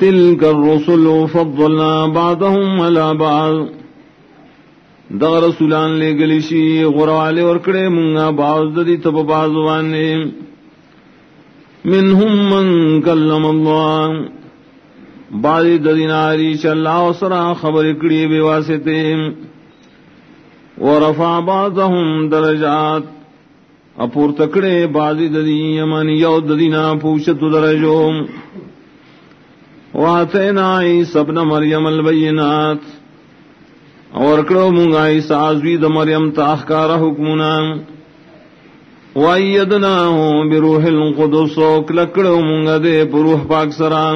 تلك الرسل فضلنا بعضهم على بعض دا رسولان لے گلیشی غروالے ورکڑے منگا بعض دی تب بعضوانے منہم من کلم اللہ بعضی دیناری چا اللہ وسرا خبر اکڑی بے واسطے ورفع بعضهم درجات اپور تکڑے بعضی دی یمانی یود دینا پوشت درجوں واتینا عیسی ابن مریم البینات اور کرو منگا عیسی عزوی د مریم تاخکار حکمنا وایدناہ بروح القدس لکڑو منگا دے بروح پاک سرام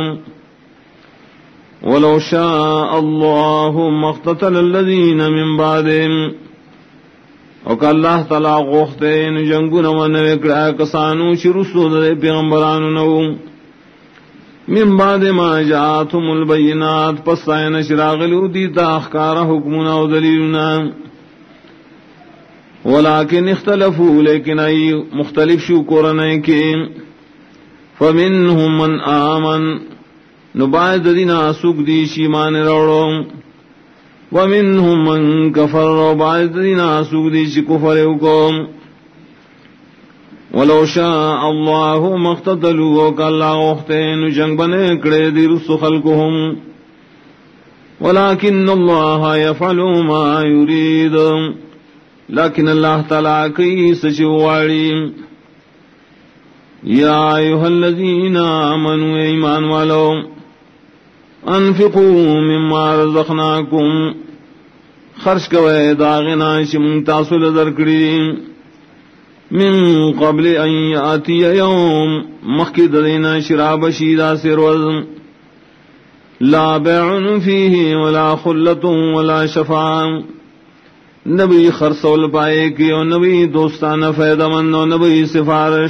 ولو شاء اللہ مقتتل الذین من بعدهم وکا اللہ تعالی غوختے جنگونا ونوکڑا کسانو شرسو دے پیغمبرانو نو من بعد ما جاءتهم البینات پس آئین شراغلو دیتا اخکار حکمنا و دلیلنا ولیکن اختلفو لیکن ای مختلف شو قرنے کے فمنهم من آمن نبائد دینا سوک دی شیمان روڑو ومنهم من کفر وبائد دینا سوک دی شی کفر حکم ولو شاء اللہ مقتتلوا کہ اللہ اختین جنگ بنے کڑے دی رسو خلقهم ولیکن اللہ یفعل ما یرید لیکن اللہ تعالیٰ کی سچواری یا ایوہ الذین آمنوا ایمان والو انفقوا مما رزقناکم خرچ کوئے داغنا شمن تاصل درکڑی من قبل ان یاتی یوم مخید دینا شراب شیدہ سروز لا بیعن فیہ ولا خلت ولا شفاع نبی خرسول پائے کی و نبی دوستان فیدہ من و نبی سفارش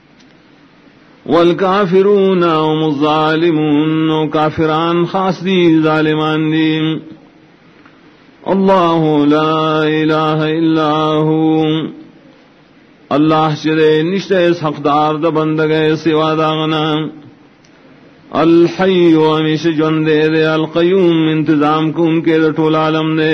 والکافرون هم الظالمون و کافران خاص دی ظالمان دی اللہ لا الہ الا ہو اللہ شرے نشتے اس حقدار دا بندگے سوا داغنا الحی و ہمیش جندے دے القیوم انتظام کو ان کے رٹول عالم دے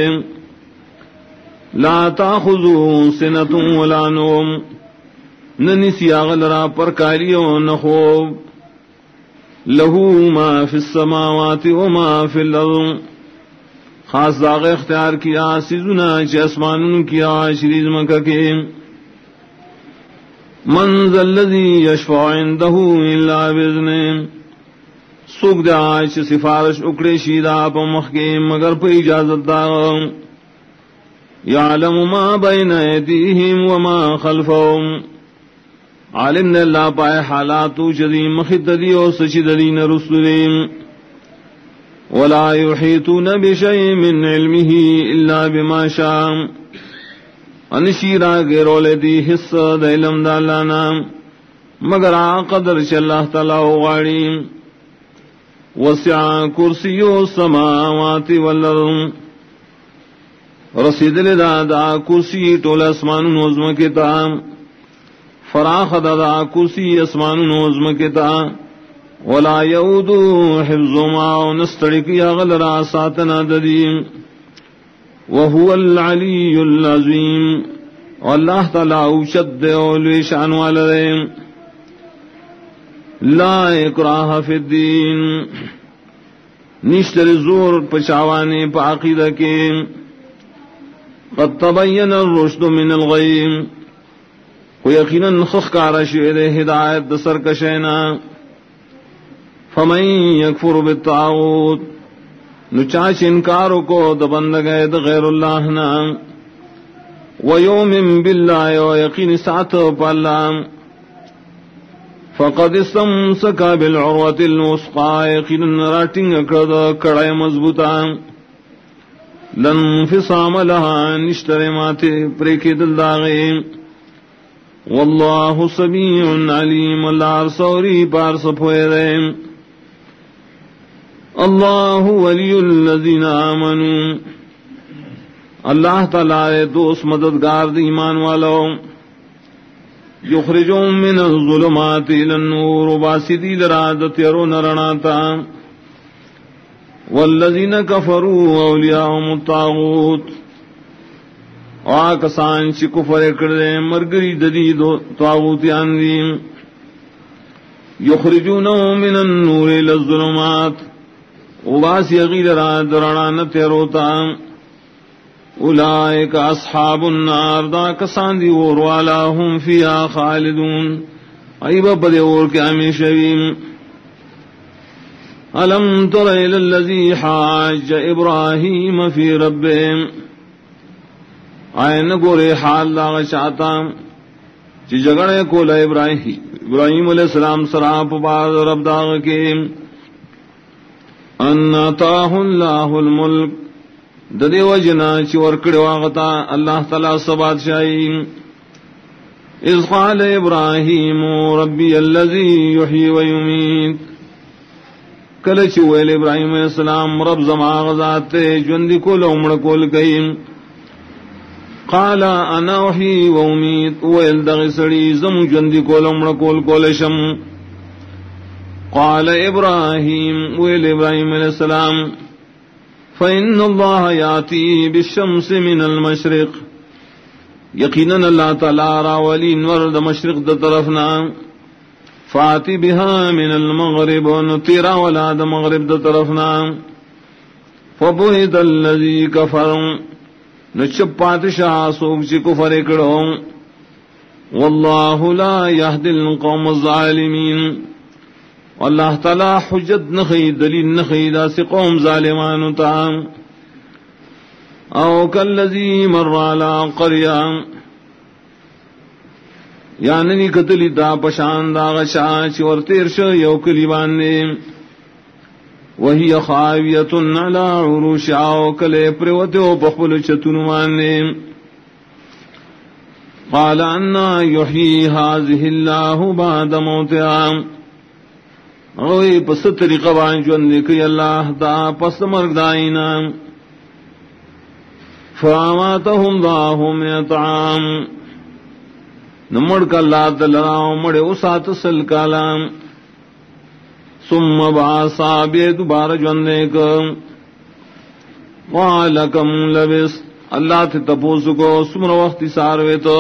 لا تاخذو سنت ولا نوم ننسی آغلرا پر کاریو نخوب لہو ما فی السماوات و ما فی الارض خاص داغ اختیار کیا سیزنا چی اسمانوں کیا شریز مکہ کے من ذا الذی یشفع عنده الا باذنہ سوک دے آج سفارش اکڑے شیدہ پا مخکے مگر پا اجازت دا یعلم ما بین ایدیہم وما خلفہم عالم نے اللہ پائے حالاتو جدی مخد دی و سچد دین رسولیم ولا یحیطون بشیء من علمہ الا بما شاء انشیرا گیرول دی حصہ دا علم دا اللہ نام مگر قدر چ اللہ تعالی غاڑی وسع کرسیو السماوات والارض رسید لدا دا کرسی ٹول اسمان نوزم کے تام فراخ دا کرسی اسمان نوزم کے تا ولا یعودو حفظهما ونستڑکی اغلرا ساتنا ددیم وهو العلی العظیم واللہ تعالی اوشد اولوی شان والدے لا اکراہ فی الدین نشتر زور پچاوانے پا عقیدہ کے قد تبین الرشد من الغیم کو یقیناً خخکار شعر ہدایت دسر کشینا فمن یکفر بالطاغوت نچاچ انکارو کو دبندگئے غیر اللہ نام ویومن باللہ و یقین ساتھ پا اللہ فقد استمسک بالعروة الوثقى یقیناً راتنگ کرد کڑای مضبوطا لن انفصام لها نشتر ماتے پریکی دل داغی واللہ سمیع علیم اللہ سوری پارس پوئے دے اللہ ولی الذین آمنوا اللہ تعالی دوست مددگار دی ایمان والو یخرجون من الظلمات الى النور وباسدی لرادت یرون رناتا والذین کفروا اولیاءهم الطاغوت، کسان چی کفر کردے مرگری ددی طاغوتیان دی، یخرجونهم من النور الى الظلمات، وباسی غیر را درانہ تیروتا، اولئک اصحاب النار، دا کسان دی اور والا هم فیہا خالدون، ایبا بدے اور کے ہمیشہ. الم تر الی الذی حاج ابراہیم فی ربہ، آئے نہ گورے حال دا چاہتا چی جگڑے کو لے ابراہیم علیہ السلام سراپ بعد رب داغ کے، ان آتاہ اللہ الملک، ددے وجنا چی ورکڑ واغتا اللہ تعالی سبات شائی. اذ قال ابراہیم ربی الذی یحیی ویمیت، کلچ ویل ابراہیم علیہ السلام رب زما غذات جوندی کو لومڑ کول گئی. قال انا احیی و امیت، ویل دغ سڑی زم جوندی کو لومڑ کول کولشم. قال ابراہیم، ویل ابراہیم علیہ السلام، فإن اللہ یاتی بالشمس من المشرق، یقیناً اللہ تعالی راولی نور دا مشرق دا طرفنا، فاتی بها من المغرب، نتیرا ولا دا مغرب دا طرفنا. فبہت الذی کفر، نچپ پاتشاہ سوک چی کفر کرو. واللہ لا یہدی القوم الظالمین، اللہ تعالی حجت نخی دلیل نخی دا سی قوم ظالمانو تا. او کالذی مر علی قریہ، یعنی قتلی دا پشان دا غشا چور تیر شو یو کلی باندے، وہی خاویت علی عروشها، کلے پروتو پخبل چتن باندے. قال انا یحیی هذه اللہ بعد موتها، اوی پس طریقہ بان جوندے کی اللہ دا پس مرگ دائینا. فاماتهم اللہ مئۃ عام، نمڑ کا اللہ دلراؤ مڑے اسات سل کالام. ثم باسا بے دوبارہ جوندے کو. قال کم لبس، اللہ تے تپوس کو سمر وقت ساروے تو.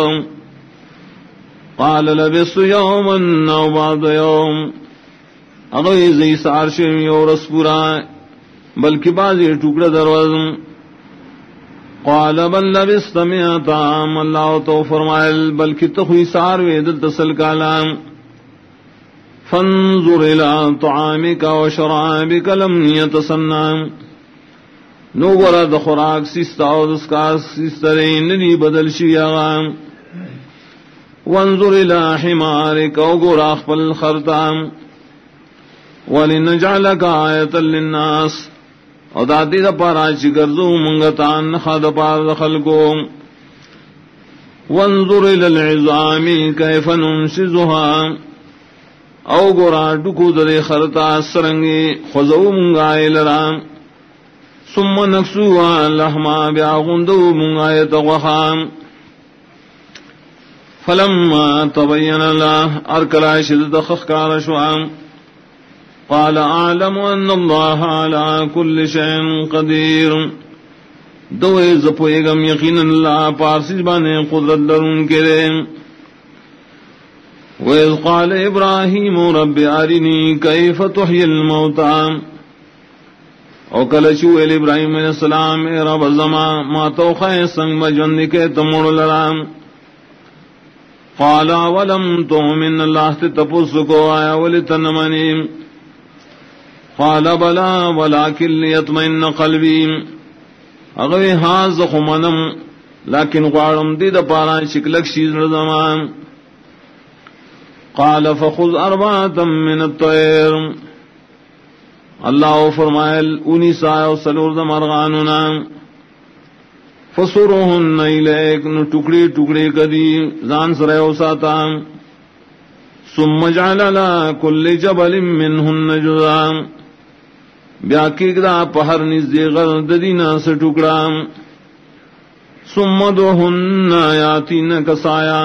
قال لبس یوما او بعض یوم، اگوی زی سارشم یو رس پورا بلکہ بازی ٹکڑا دروازم. قال بل لبست مئۃ عام، اللہ تو فرمائل بلکہ تخوی ساروے دل تسل کالام. فانظر الى طعامك وشرابك لم يتسنى، نو ورد خوراک سیستا و دسکار سیسترین ندی بدل شیعام. وانظر الى حمارك وغراخ بالخرطام، ولنجعلك آیتا للناس، او دادی دا پارا چی گردو منگتان نخا دا پار دا خلقو. وانظر الى العظام کیف ننشزها، او گورا ڈکو در خرطا سرنگی خوزو منگائے لرام. ثم نکسوها لحما بیاغندو منگائے تغوخام. فلما تبین اللہ، ارکلا شدد خخکار شوام. قال اعلم ان اللہ علی کل شیء قدیر، دوئے زپوئے گم یقین اللہ پارسج بانے قدرت درون کے دے. وَإِذْ قَالَ إِبْرَاهِيمُ رَبِّ أَرِنِي كَيْفَ تُحْيِي الْمَوْتَى، او کلچو ابراہیم علیہ السلام، اے رب زمان ما توخائے سنگ بجوندی کے تموڑ لرام. قَالَ وَلَمْ تُؤْمِنْ، اللہ تے تپس کو آیا ولتنمنی. قَالَ بَلَا وَلَكِنْ لِيَطْمَئِنَّ قَلْبِي، اگوی ہاں زخمنم لیکن غارم دی دا پارا شکلک شیز زمان. قال فخذ اربعة من الطير، اللہ فرمائل انی سایو سلور دا مرغانونا. فصرهن الیک، نو ٹکڑی ٹکڑی کدی زان سریو ساتا. ثم جعل لا كل جبل منهن جزءا، بیا کیگدا پہر نزدی غرد دینا سے ٹکڑا. ثم دهن یاتینک سایا،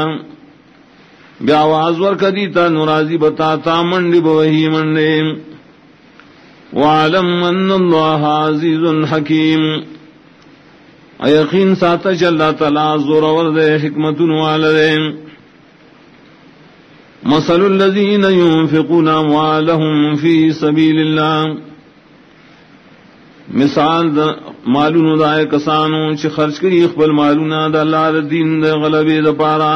بیا آواز ور کدی تا نورازی بتاتا منڈی بوہی منڈے. وَاعْلَمْ أَنَّ اللَّهَ عَزِيزٌ حَكِيمٌ یقین ساتا چ اللہ تعالی زور ور دے حکمت والے مثل الذین ينفقون اموالهم فی سبیل اللہ مثال مالونو دائے کسانو چ خرچ کری خپل مالونا د اللہ دین دے غلبے د پارا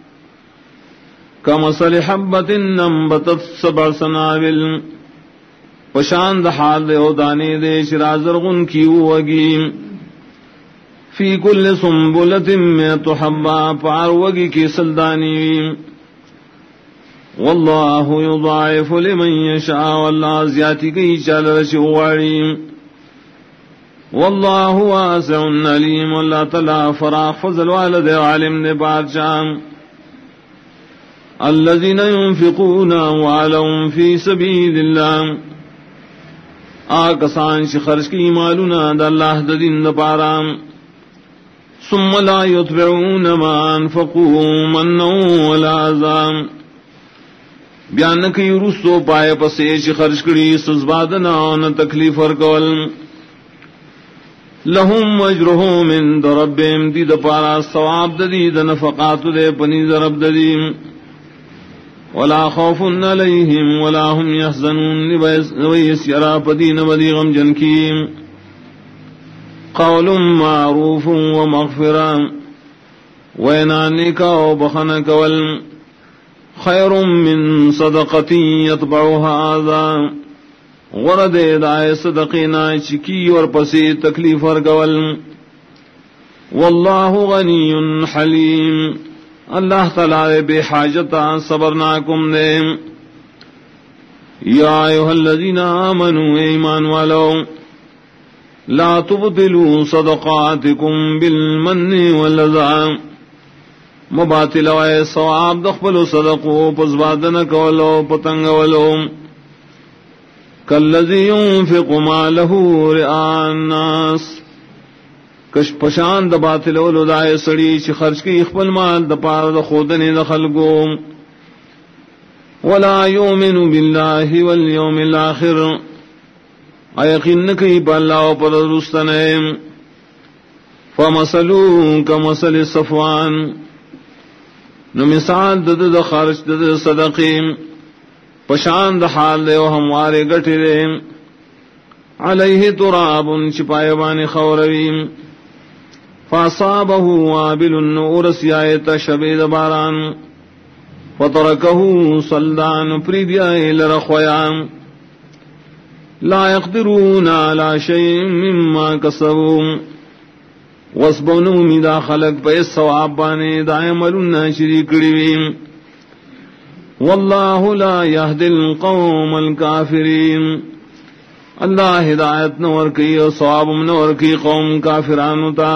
کمثل حبۃ انبتت سبع سنابل پشان د حال دے او دانے دے شرازرغن کی وگی فی کل سنبلۃ مئۃ حبہ پاروگی کی سلدانی واللہ یضاعف لمن یشاء واللہ زیادتی کی چال رشواری واللہ واسع علیم واللہ تعالی فراخ فضل والد عالم نے بادشاہ الذین ينفقون اموالهم فی سبیل اللہ آکسان چ خرچ کی مالونا د اللہ د دین د پارا ثم لا يتبعون ما انفقوا منا ولا اذى بیان کی رسو پائے پسے چ خرچ کری سزبادنا نہ تکلیف ورکول لهم اجرهم عند ربهم دی دپارا ثواب ددی د نفقات دے پنی رب ددی ولا خوف علیہم ولا هم يحزنون ويسرا پدین بدی غم جن کی قول معروف ومغفرہ وینانک و بخنک ول خیر من صدقتی یتبعها اذى ورد دائے صدقینا چکی اور پسی تکلیف ورگول واللہ غنی حلیم اللہ تعالی بے حاجتا صبرناکم دے یا ایھا الذین آمنوا ایمان والو لا تبطلوا صدقاتکم بالمن والذی مباطل وائے ثواب دخبل صدقو پزبادن کولو پتنگولو کالذی ينفق مالہ رئاء الناس کش پشان د باطل ولو دائے سڑی چ خرچ کی خپل مال د پار د خودنے د خلقو ولا یؤمن باللہ والیوم الاخر ایقین کی باللہ پر رستنے فمثلو کمثل صفوان نو مثال د خرچ د صدقے پشان د حال دے ہموارے گٹھے دے علیہ تراب چپائے بان خوروی فاصابہ وابل النور سیایت شبید باران فترکہ صلدان پریدیائے لرخویان لا يقدرون على شيء مما كسبوا واسبنوا مدا خلق پہ ثواب بانے دائملنا شریک کڑی واللہ لا يهدي القوم الكافرین اللہ ہدایت نور کی اور ثواب نور کی قوم کافرانو تا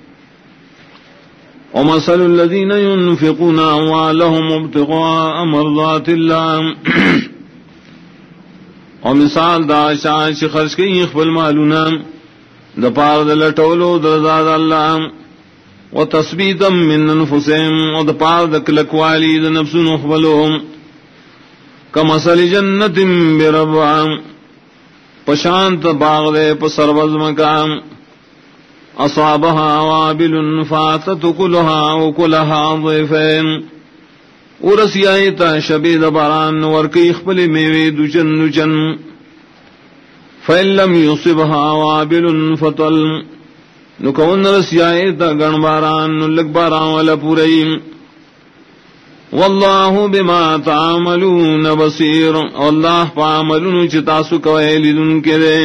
ومثل الذين ينفقون اموالهم ابتغاء مرضات الله اور مثال دا شان چ خرچ کی خپل مالونا د پار د لټولو د رضا اللہ و تثبیتا من انفسهم و د پار د کلکوالی د نفسونو خپلهم کمثل جنت بربع پشانت باغ دے پسروز مکام اصابها وابل فاتت کلها وکلها ضیفین ورسیایتا شبید باران ورکی اخبل میوی دوچن دوچن فإن لم يصبها وابل فطل نکون رسیایتا گن باران لگ باران والا پوریم واللہ بما تعملون بصیر اللہ پاملون چتاسو کوئے لدن کے دے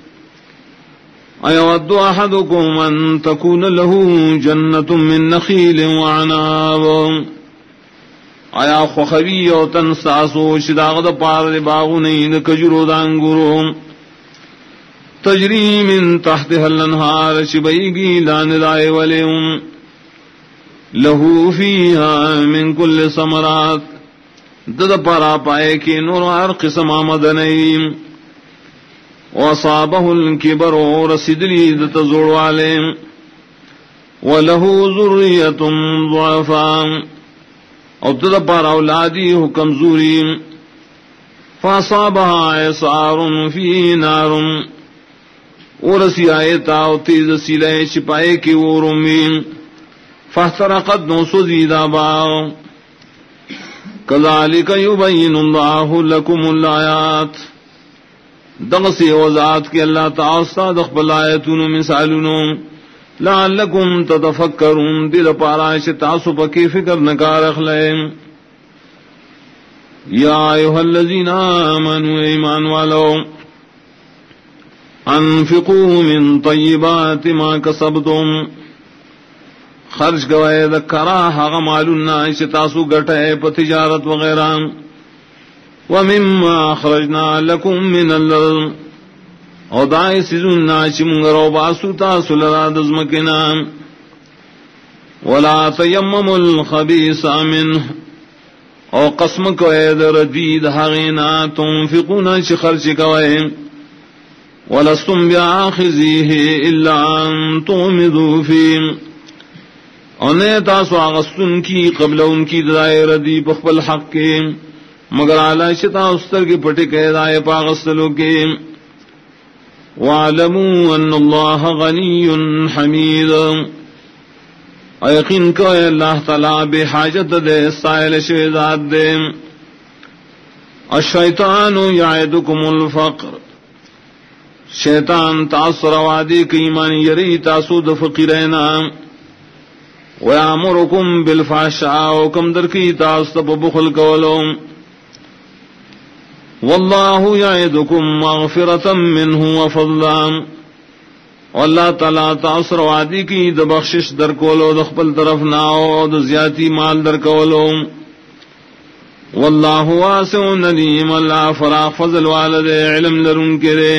ایود احدکم ان تکون له جنت من نخیل وعناب آیا خوخوی او تنساسو شداغ دا پار باغو نین کجرو دانگورو تجری من تحتها الانہار شبیگی لان دائے ولیہم لہو فیہا من کل ثمرات دد پارا پائے کی نور ہر قسم آمدنیم وصابہ الکبر رسدلی دت زوڑ والے ولہو ذریت ضعفا اور دد پارا اولادی ہو کمزوری فاصابها اعصار فيه نار ورسی آیتا و تیز سیلے چپائے کی ورمین فاحترقت نو سزیدا باغ کذالک یبین اللہ لکم الآیات دغسی وضاعت کی اللہ تعالی دخبل آیتون مثالون لعلکم تتفکرون دل پارائش تعصب کی فکر نکار اخلائم یا ایوہ الذین آمنوا ایمان والو انفقوا من طیبات ما کسبتم خرج گوئے ذکرہ حق معلومنا اشتاسو گٹھے پا تجارت وغیرہ ومما اخرجنا لکم من الارض او دائی سیزننا چمگرو باسو تاسو لرا دزمکنا ولا تیمم الخبیث منه او قسم کوئے در دید حقینا تنفقونا چی خرچ کوئے ولستم بیاخذیه الا ان تغمضوا فیم اونے تاسو آغستن کی قبل ان کی دائر دی بخبل حق کے مگر علا شتا استر کی پٹی کے دائے پاغستلو کے وَاعْلَمُوا أَنَّ اللَّهَ غَنِيٌّ حَمِيدٌ یقین کو اللہ تعالیٰ بے حاجت دے سائل شہزاد دے الشیطان یعدکم الفقر شیطان تاثر وعدی کی ایمان یری تاسود فقیرینا ویامرکم بالفحشاء وکم در کی تاستب بخل کولو واللہ یعدکم مغفرتا منہ وفضلا واللہ تعالیٰ تاثر وعدی کی د بخشش در کولو دخبل طرف ناو د زیادی مال در کولو واللہ واسع علیم اللہ فراغ فضل والد علم لرن کرے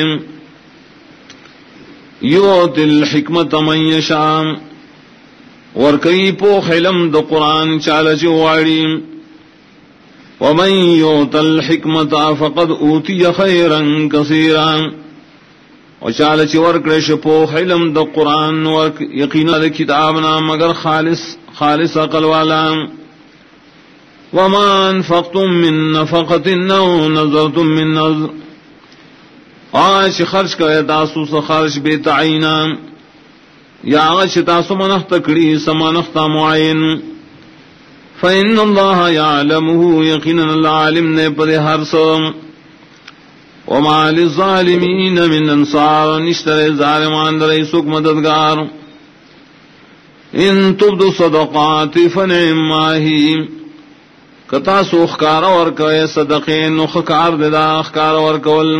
یوت الحکمت من یشاء ورکی پوخ علم د قرآن چالچ واڑی ومن یوت الحکمت فقد اوتی خیرا کثیرا وچالچ ورکرش پوخ علم د قرآن یقینا د کتابنا مگر خالص عقل والا وما انفقتم من نفقت او نظرتم من نظر آج خرچ کا تاسو سے خرچ بے تعینہ یا آج تاسو منخت کڑی سمنخت معین فإن اللہ یعلمہ یقینا اللہ علم نے پر ہر سو وما للظالمین من انصار نشتر ظالمان در سک مددگار ان تبدو صدقات فنعما ہی کتا سو خکار اور کوئے صدقین خکار ددا خکار اور کول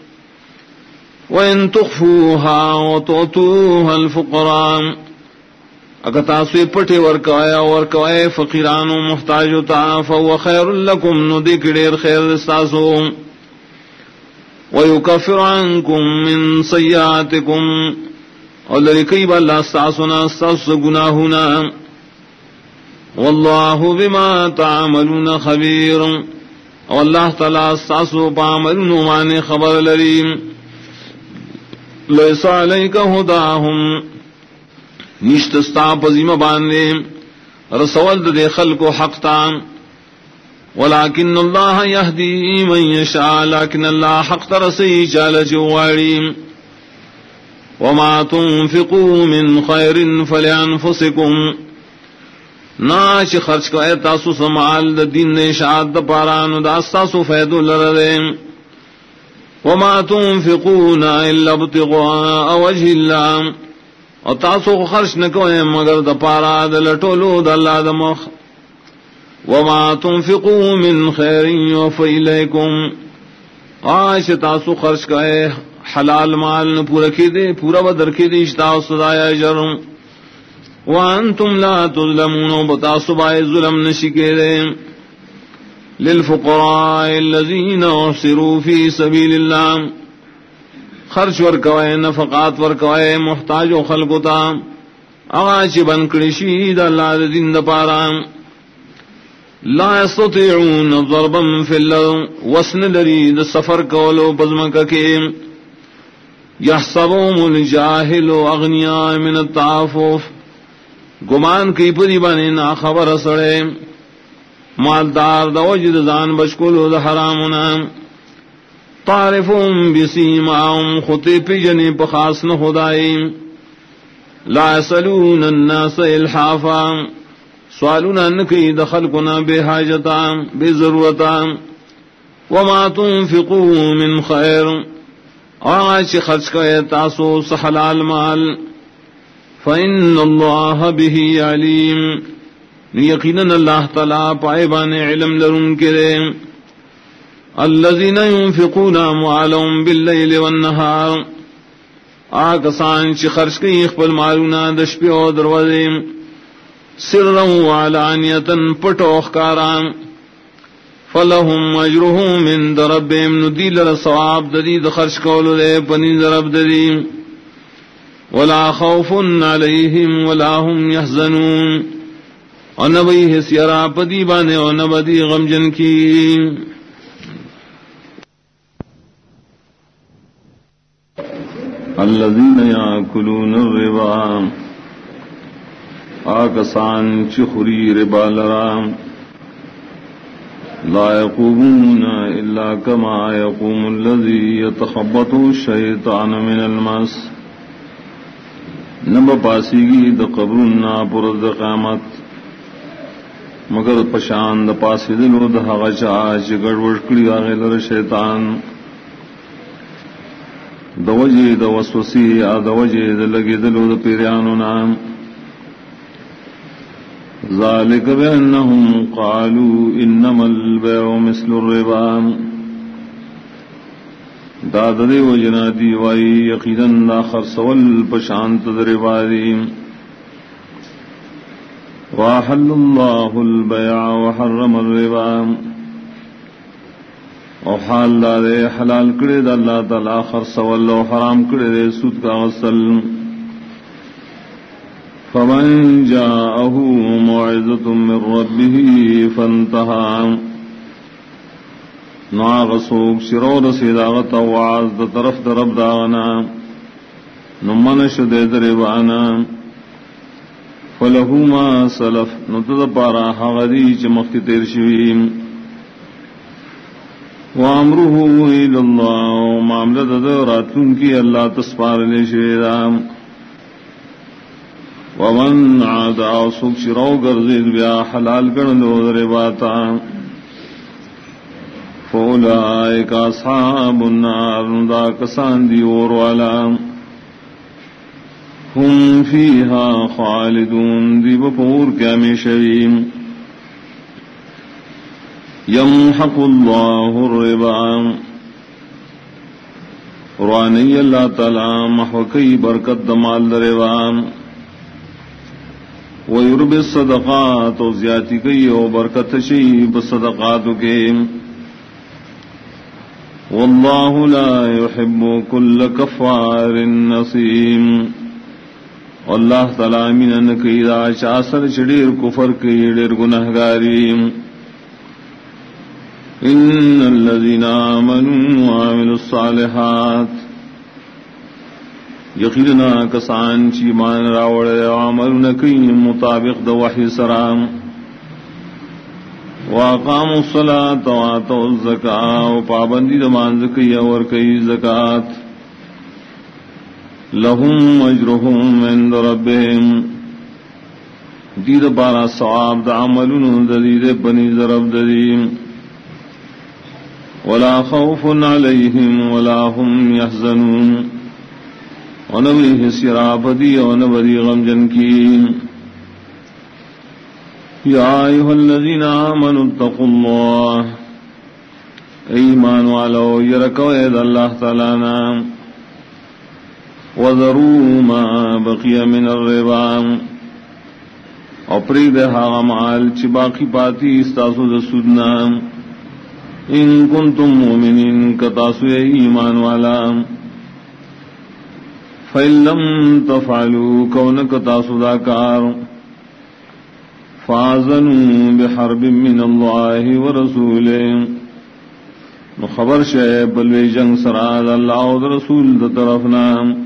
وَإِن تُخْفُوهَا وَتُؤْتُوهَا الْفُقَرَاءَ اکتا سوی پٹے ورکوائے فقیران و محتاج تا فهو خیر لکم ندک دیر خیر دستاسو وَيُكَفِّرُ عَنْكُم مِّن سَيِّئَاتِكُمْ اور لرکی با اللہ استاسونا استاس گناہونا واللہ بما تعملون خبیر اور اللہ تعالی استاسو پاملون مانے خبر لریم لیسا علیک ہداہم نشتستا پزیم باندے رسول دے خلق و حق تام ولیکن اللہ یہدی من یشاء لیکن اللہ حق ترسی چال جواری وما تنفقوا من خیر فلانفسکم ناچ خرچ کو اے تاسو سمال دا دین اشاعت دا پارانو دا استاسو فیدو لردیم وما تنفقون الا ابتغاء وجه الله اور تاسو کو خرچ نہ کوئے مگر د پارا د لٹولو د اللہ د مخ وما تنفقوا من خیر يوفى اليكم آج تاسو خرچ کرے حلال مال نہ پورا کی دے پورا بدر کی دے اشتا صدایا اجر وانتم لا تظلمون بتاسو بائے ظلم نشکے دے للفقراء الذين احصروا في سبيل الله خرچ ورکوائے نفقات ورکوائے محتاج و خلقتا اغاچ بنکڑی شید اللہ دین دا پارا لا يستطيعون ضربا في الارض وسن لرید سفر کولو بزمکا کے یحسبهم الجاہل اغنیاء من التعفف گمان کی پری بنے نا خبر سڑے مالدار دا وجد زان بشکلو دا حرامنا تعرفهم بسیماهم خطی پی جنی پخاص نہ خدائی لا يسألون الناس الحافا سوالون انکی دخل کنا بے حاجتا بے ضرورتا وما تنفقوا من خیر آج خرچ کرے تاسو سحلال مال فإن اللہ به علیم یقیناً اللہ تعالی پائبان علم لرن کرے الذين ينفقون اموالهم بالليل والنهار آکسان چی خرچ کی اخبر مالونا دشپی و دروازے سرا وعلانیتا پٹوخ کاران فلهم اجرهم من ربهم ندیل رسواب ددید خرچ کولو دے پنی رب ددی ولا خوف علیہم ولا هم يحزنون ونبی حسیرا پدی بانے ونبدی غمجن کی الذين يأكلون الربا آکسان چخری ربا لرام لا يقومون إلا كما يقوم الذي يتخبطه الشيطان من المس نب پاسیگی د قبرنا پر د قیامت مگر پشان د پاسیدلو د هغه چا چې ګډوډ کړی هغه لر شیطان دوجی د وسوسی ا دوجی د لګیدلو د پیرانو نام ذالک بانهم قالوا انما البيع مثل الربا دا د وجنادی وای یقینا خرسول پشانت د ربا دی واحل الله البيع وحرم الربا او حال دے حلال کرے دا اللہ تعالی خرسول و حرام کرے دے سود کا غسل فمن جاءه موعظة من ربه فانتهى ناغسوک شرور سیداغت وعاز دا طرف دا رب داغنا نمانش دے دربانا فلہو ما سلف نتد پارا حغدی چمختی تیر شویم وامرہ الى اللہ معاملہ راتون کی اللہ تسپار لے شیرام ومن عادا سوک شرو گرزید بیا حلال کرنو رباتا فولائک اصحاب النار دا کسان دی اور والا ہم فیہا خالدون دی بپور کیا میں شویم یمحق اللہ الربا روانی اللہ تعالی محوکی برکت دمال ربا ویربی الصدقات و زیادی کی و برکت شی بصدقات کے واللہ لا يحب كل کفار نصیم اللہ تعالی من کیدا چاسر چڑیر کفر کی ڈیر گنہگاری ان الذين آمنوا وعملوا الصالحات یقینا کسان چی مان راوڑ عمل نکی مطابق د وحی سرام واقاموا الصلاة وآتوا الزکاة و پابندی دمان زکی اور کئی زکاة لهم اجرهم عند ربهم دید بارا ثواب د عملون دید بنی ضرب ددیم ولا خوف عليهم ولا هم يحزنون ونبی سرابدی ونبی غمجن کی یا ایھا الذین آمنوا اتقوا اللہ ایمان والو یرکو اید اللہ تعالی نام وذروا ما بقی من الربا اپرید ہا مال چی باقی پاتی استاسو د سودنا ان کنتم مومنین کتاسو ایمان والا فَإِن لَّمْ تَفْعَلُوا كَوْنَكَ تَاسُدَاكَارٌ فَآذَنُوا بِحَرْبٍ مِّنَ اللَّهِ وَرَسُولِهِ نو خبر شے بلوی جنگ سراد اللہ و رسول دا طرفنا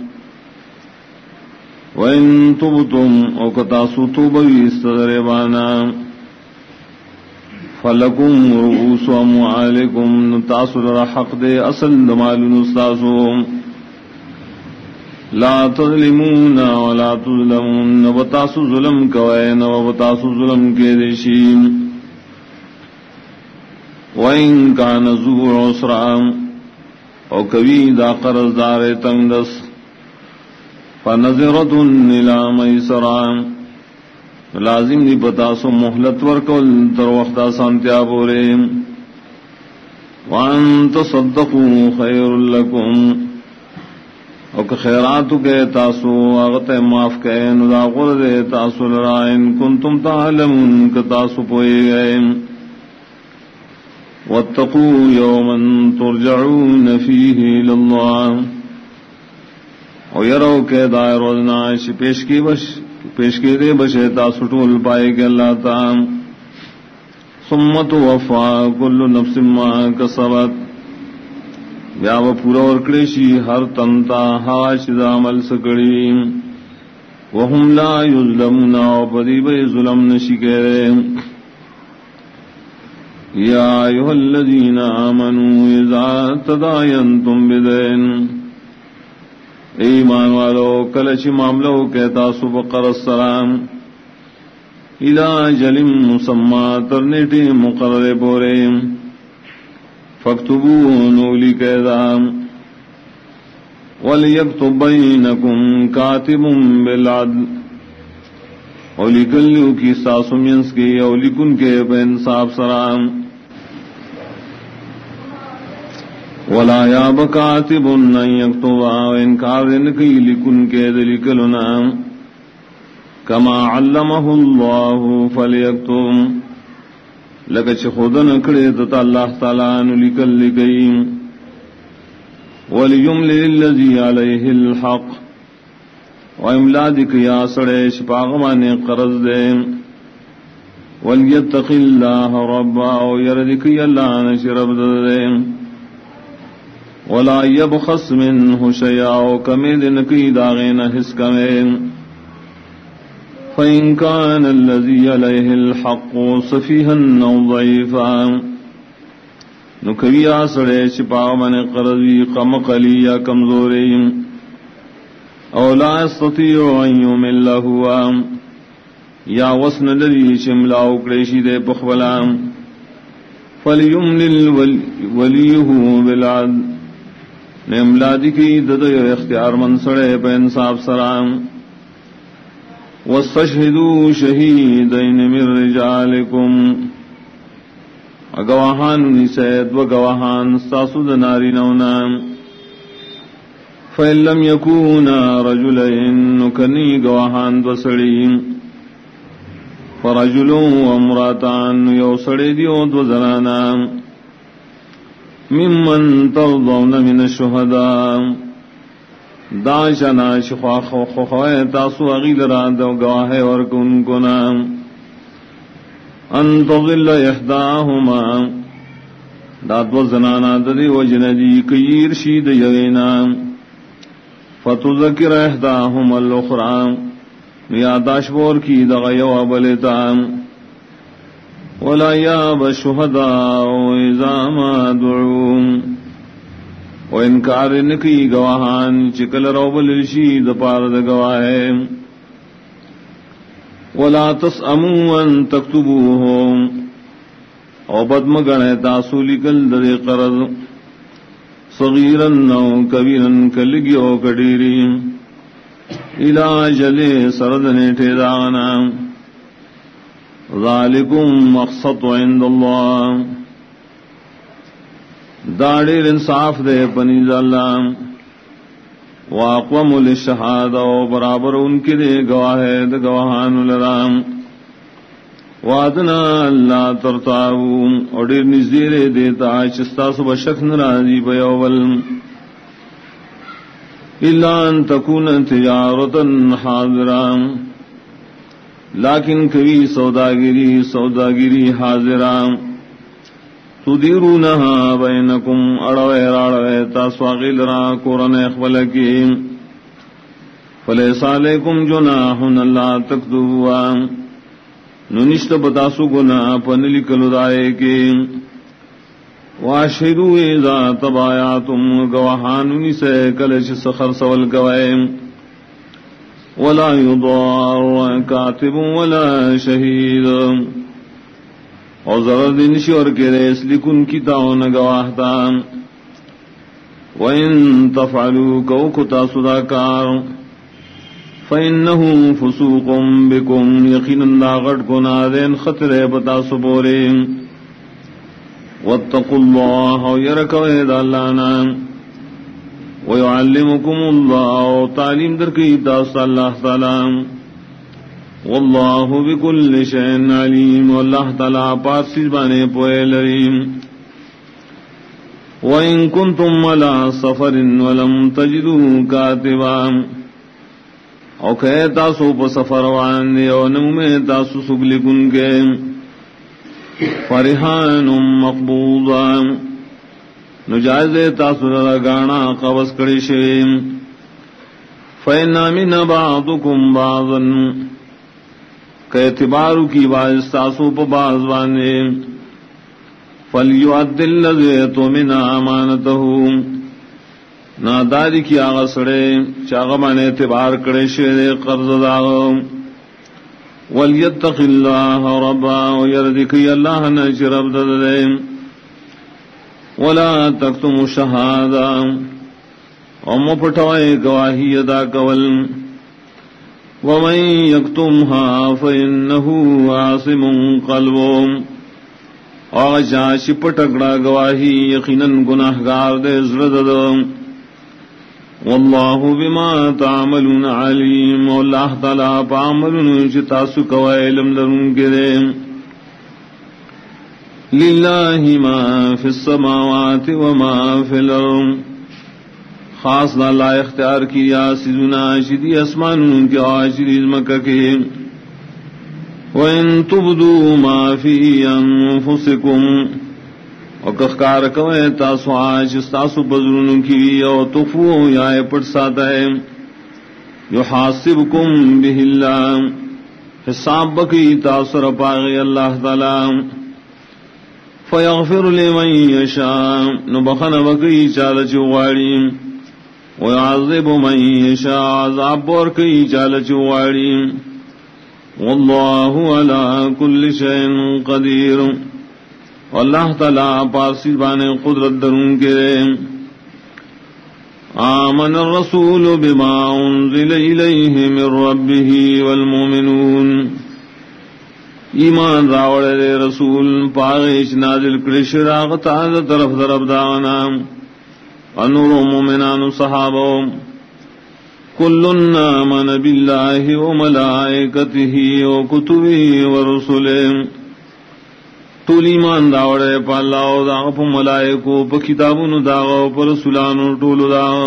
وَإِن تُبْتُمْ او کتاسو توبوی استدربانا فلکم رؤوس اموالکم تاسو لرا حق دے اصل دمالن استاسو لا تظلمون ولا تظلمون وتاسو ظلم کوئن وتاسو ظلم کے دیشیم وَإِن كَانَ ذُو عُسْرَةٍ او کبھی دا قرض دار تنگ دس فَنَظِرَةٌ إِلَى مَيْسَرَةٍ لازم دی بتاسو محلت ورکل تر وقت آسانتیا بورے وَأَن تَصَدَّقُوا خَيْرٌ لَكُمْ او کہ خیراتو کے تاسو آغت معاف کہے ندا غرد تاسو لرائن کنتم تعلمون کتاسو پوئے گئے واتقوا يوما ترجعون فيه الى الله او یرو کہ دائر روزنا پیش کی دے بشے تاسو ٹول پائے کہ اللہ تعالی ثم توفى كل نفس ما كسبت یا وہ پورا اور کڑیشی ہر تنتا ہاش عمل سکڑی وهم لا یظلمون او بدی بے ظلم نشی کرے یا ایھا الذین آمنوا اذا تداینتم بدین ایمان والو کلچ معاملو کہتا سبقر السلام الى اجل مسمى ترنیٹی مقرر بورے فاکتبوا نولی قیدا ولیکتب بینکم کاتب بالعدل اولیکلیو کی ساسمینس کی اولیکن کے بینصاف سرام ولا یاب کاتب ان یکتب انکار نکی لکن کے دلکلنا کما علمہ اللہ فلیکتب لکچ خودن کڑے دتا اللہ تعالیٰ نلکل لکیم وَلِيُمْلِلِ الَّذِي عَلَيْهِ الْحَقِّ وَإِمْلَادِ کیا سڑے شپاغمانے قرض دے وَلْيَتَّقِ اللَّهَ رَبَّا وَيَرَدِ کیا اللہ نشرب دے وَلَا يَبْخَسْ مِنْهُ شَيْئًا وَكَمِدْ نَكِي دَاغِنَ حِسْكَمِن فَإِنْ كَانَ الَّذِي عَلَيْهِ الْحَقُّ صَفِيهًا أَوْ ضَعِيفًا نُكَوِيَا سَڑے شپاغمانے قرضی قمقلی یا کمزوری او لا يستطيع ان يمل هو یا وسن لری شملاو کریشی دے پخبلا فلیملل ولیہ بالعدل نملادی کی دد اختیار من سڑے پہ انصاف سرام واستشهدوا شہیدین من رجالکم اگواہان نسید و گواہان ساسو دناری نونام فَإِن لَّمْ يَكُونَا رَجُلَيْنِ نُكَنِي گواہان دوسڑی فَرَجُلٌ وَامْرَأَتَانِ یو سڑی دیو دو زنانا مِمَّن تَرْضَوْنَ مِنَ الشُّهَدَاءِ داشنا شخواہ تاسو اغیل را دو گواہ ورکن کنام ان تضل احداهما داد و زنانا ددی و جندی کیر شید یوینام فتذکر احداهما الاخرى یاداش بور کی دغیو بلتا ولا یاب الشهداء اذا ما دعوا وانکار نکی گواہان چکل روبل رشید پار گواہ ولا تسأموا ان تكتبوه او بدم گنے تاسو لکل در قرض صغیرن او کبیرن کلگی او کڈیری الى اجل سردنے ٹھیرانا ذالکم مقسط عند اللہ داڑیر انصاف دے پنیز اللہ واقوم للشہادہ و برابر ان کے دے گواہ دے گواہان لرام وعدنا اللہ ترتاو اور دیر نزدیر دیتا چستا صبح شک نرازی بیوول الا ان تکون تجارتا حاضرام لیکن کبھی سوداگری حاضرام تدیرونہا بینکم اڑوے راڑوے تاسواغی لرا قرآن اخبلکی فلیس علیکم جناح اللہ تکتبوا ننشت بتاسو گنا پن لکلو دائے کے واشہدو اذا تبایاتم گواہانونی سے کلش سخر سول گوائے ولا یضار کاتب ولا شہید اور ضرر دنشی اور کے ریس لکن کی تاؤن گواہتا وَإِن تَفْعَلُوا كَوْكُتَا صُدَاكَارٌ فَإِنَّهُ فُسُوقٌ بِكُمْ يَقِينًا داغٹ کو نادین خطر بتا سبورے وَاتَّقُوا اللَّهَ وَيَرَكَوْهِ دَاللَّانَا وَيُعَلِّمُكُمُ اللَّهُ تعلیم در کی تاست اللہ تعالی وَاللَّهُ بِكُلِّ شَيْءٍ عَلِيمٌ واللہ تعالی پارسیز بانے پوئے لریم وَإِن كُنتُمْ عَلَى سَفَرٍ وَلَمْ تَجِدُوا كَاتِبًا او کہ تاسو پا سفر واندے او نمومے تاسو سگلکن کے فرحان مقبوضا نجائز تاسو لگانا قبض کری شویم فَإِنَّ مِنَ بَعْضُكُمْ بَعْضًا کہ اعتبارو کی باز تاسو پا باز واندے فَلْيُعَدِّ الَّذِي اؤْتُمِنَ أَمَانَتَهُ ناداری کی آغا سڑے چاغمان اعتبار کرے شیرے قرض داغو وَلْيَتَّقِ اللَّهَ رَبًّا وَيَرْضِكِ اللَّهَ نَجْ رَبْ دَدَلَيْمْ وَلَا تَكْتُمُ الشَّهَادَةَ وَمُپْتَوَئِ گواہی ادا کول وَمَنْ يَكْتُمْهَا فَإِنَّهُ عَاصِمٌ قَلْبُهُ اور جا شپٹکڑا گواہی یقیناً گناہگار دے زرد واللہ بما تعملون علیم واللہ تعالی پاملون چتاسو کو علم لرون کے دے للہ ما فی السماوات وما فی الارض خاص اللہ اختیار کیا سیزنا شدی اسمانون کے آشریز مکہ کے وَإِن تُبْدُوا مَا فِي أَنفُسِكُمْ وَكَخْكَارَ كَوَئے تاسو آج استاسو بزرنو کی او تخفو یا پڑ ساتا ہے يُحَاسِبْكُمْ بِهِ اللَّهِ حساب بکی تاثر پاغی اللہ تعالی فَيَغْفِرُ لِمَنْ يَشَاءُ نبخن بکی چالچ غاڑی وَيَعَذِّبُ مَنْ يَشَاءُ عذاب بورکی چالچ غاڑی واللہ علی کل شیء قدیر اللہ تعالی پارسی بانے قدرت درون کے آمن الرسول بما انزل الیہ من ربہ والمؤمنون ایمان راوڑے دے رسول پاغیش نازل کرش راغتا دا طرف درب داغنا انور مومنان صحابہ کلن آمن باللہ وملائکتہ وکتبہ ورسلہ طول ایمان داوڑے پا اللہ و داغ پا ملائکو پا کتابون داغ پا رسولانو طول داغ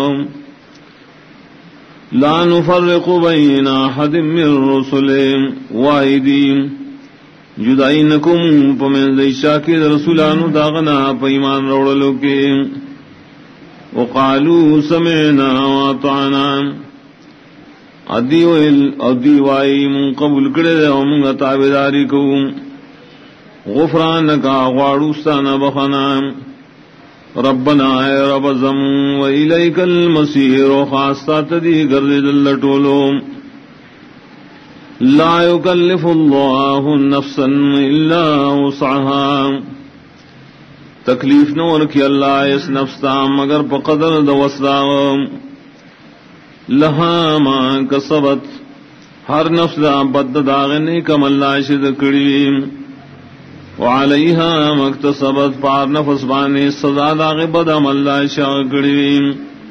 لا نفرق بین احد من رسلہ وائدین جدائی نکم پا من دیشا کے رسولانو داغنا پا ایمان روڑلو کے وقالو سمعنا واطعنا ادی وائی من قبول کرے دے ومنگا تابداری کو غفرانکا غاڑوستانا بخنا ربنا اے رب زمون و الیک المسیر و خاصتا تدی گرد دلٹولو لا یکلف اللہ نفسا الا وسعها تکلیف نور کی اللہ اس نفستا مگر پا قدر دوسدا لہا ما کسبت ہر نفس دا بد داغنے کم اللہ شد کریم وعلیہا مکتسبت پار نفس بانے سزا داغ بدم اللہ شاہ کریم